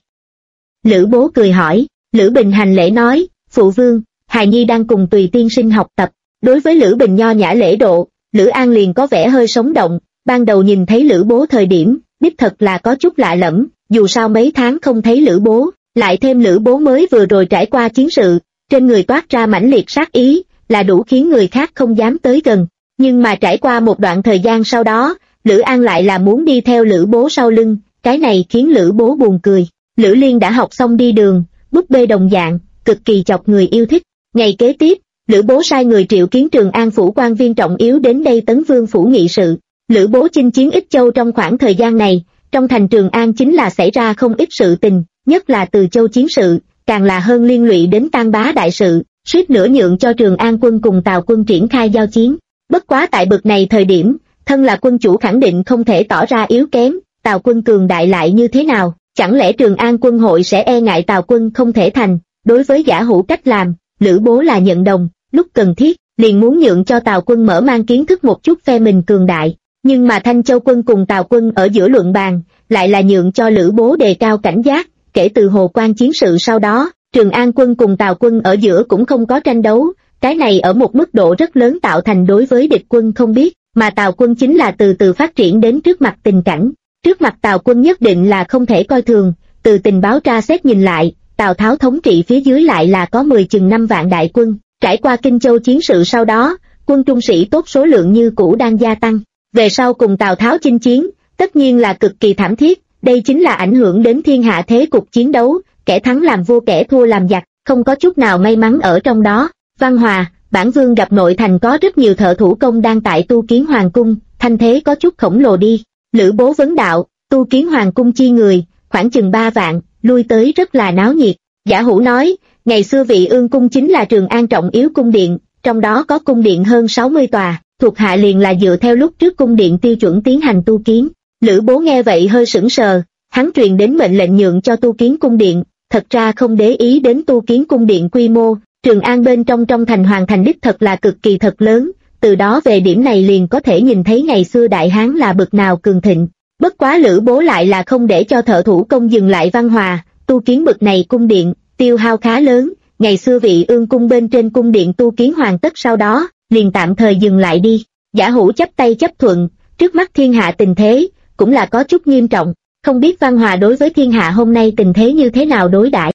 Lữ Bố cười hỏi. Lữ Bình hành lễ nói, phụ vương, hài nhi đang cùng Tùy tiên sinh học tập. Đối với Lữ Bình nho nhã lễ độ, Lữ An liền có vẻ hơi sống động. Ban đầu nhìn thấy Lữ Bố thời điểm, đích thật là có chút lạ lẫm, dù sao mấy tháng không thấy Lữ Bố, lại thêm Lữ Bố mới vừa rồi trải qua chiến sự, trên người toát ra mãnh liệt sát ý, là đủ khiến người khác không dám tới gần. Nhưng mà trải qua một đoạn thời gian sau đó, Lữ An lại là muốn đi theo Lữ Bố sau lưng, cái này khiến Lữ Bố buồn cười. Lữ Liên đã học xong đi đường, búp bê đồng dạng, cực kỳ chọc người yêu thích. Ngày kế tiếp, Lữ Bố sai người triệu kiến Trường An phủ quan viên trọng yếu đến đây Tấn Vương phủ nghị sự. Lữ Bố chinh chiến Ích Châu trong khoảng thời gian này, trong thành Trường An chính là xảy ra không ít sự tình, nhất là Từ Châu chiến sự, càng là hơn liên lụy đến Tan Bá đại sự, suýt nữa nhượng cho Trường An quân cùng Tào quân triển khai giao chiến. Bất quá tại bực này thời điểm, thân là quân chủ khẳng định không thể tỏ ra yếu kém, Tào quân cường đại lại như thế nào, chẳng lẽ Trường An quân hội sẽ e ngại Tào quân không thể thành. Đối với giả hủ cách làm, Lữ Bố là nhận đồng, lúc cần thiết, liền muốn nhượng cho Tào quân mở mang kiến thức một chút phe mình cường đại. Nhưng mà Thanh Châu quân cùng Tào quân ở giữa luận bàn, lại là nhượng cho Lữ Bố đề cao cảnh giác. Kể từ Hồ Quan chiến sự sau đó, Trường An quân cùng Tào quân ở giữa cũng không có tranh đấu, cái này ở một mức độ rất lớn tạo thành đối với địch quân không biết, mà Tào quân chính là từ từ phát triển đến trước mặt tình cảnh. Trước mặt Tào quân nhất định là không thể coi thường, từ tình báo tra xét nhìn lại, Tào Tháo thống trị phía dưới lại là có 10 chừng 5 vạn đại quân, trải qua Kinh Châu chiến sự sau đó, quân trung sĩ tốt số lượng như cũ đang gia tăng. Về sau cùng Tào Tháo chinh chiến, tất nhiên là cực kỳ thảm thiết, đây chính là ảnh hưởng đến thiên hạ thế cục chiến đấu, kẻ thắng làm vua kẻ thua làm giặc, không có chút nào may mắn ở trong đó. Văn Hòa, bản vương gặp nội thành có rất nhiều thợ thủ công đang tại tu kiến hoàng cung, thanh thế có chút khổng lồ đi. Lữ Bố vấn đạo, tu kiến hoàng cung chi người, khoảng chừng 3 vạn, lui tới rất là náo nhiệt. Giả Hủ nói, ngày xưa Vị Ương cung chính là Trường An trọng yếu cung điện, trong đó có cung điện hơn 60 tòa, thuộc hạ liền là dựa theo lúc trước cung điện tiêu chuẩn tiến hành tu kiến. Lữ Bố nghe vậy hơi sững sờ, hắn truyền đến mệnh lệnh nhượng cho tu kiến cung điện, thật ra không để ý đến tu kiến cung điện quy mô. Trường An bên trong thành hoàng thành đích thật là cực kỳ thật lớn, từ đó về điểm này liền có thể nhìn thấy ngày xưa Đại Hán là bực nào cường thịnh. Bất quá Lữ Bố lại là không để cho thợ thủ công dừng lại Văn Hòa, tu kiến bực này cung điện, tiêu hao khá lớn, ngày xưa Vị Ương cung bên trên cung điện tu kiến hoàn tất sau đó, liền tạm thời dừng lại đi. Giả Hủ chắp tay chấp thuận, trước mắt thiên hạ tình thế, cũng là có chút nghiêm trọng, không biết Văn Hòa đối với thiên hạ hôm nay tình thế như thế nào đối đãi.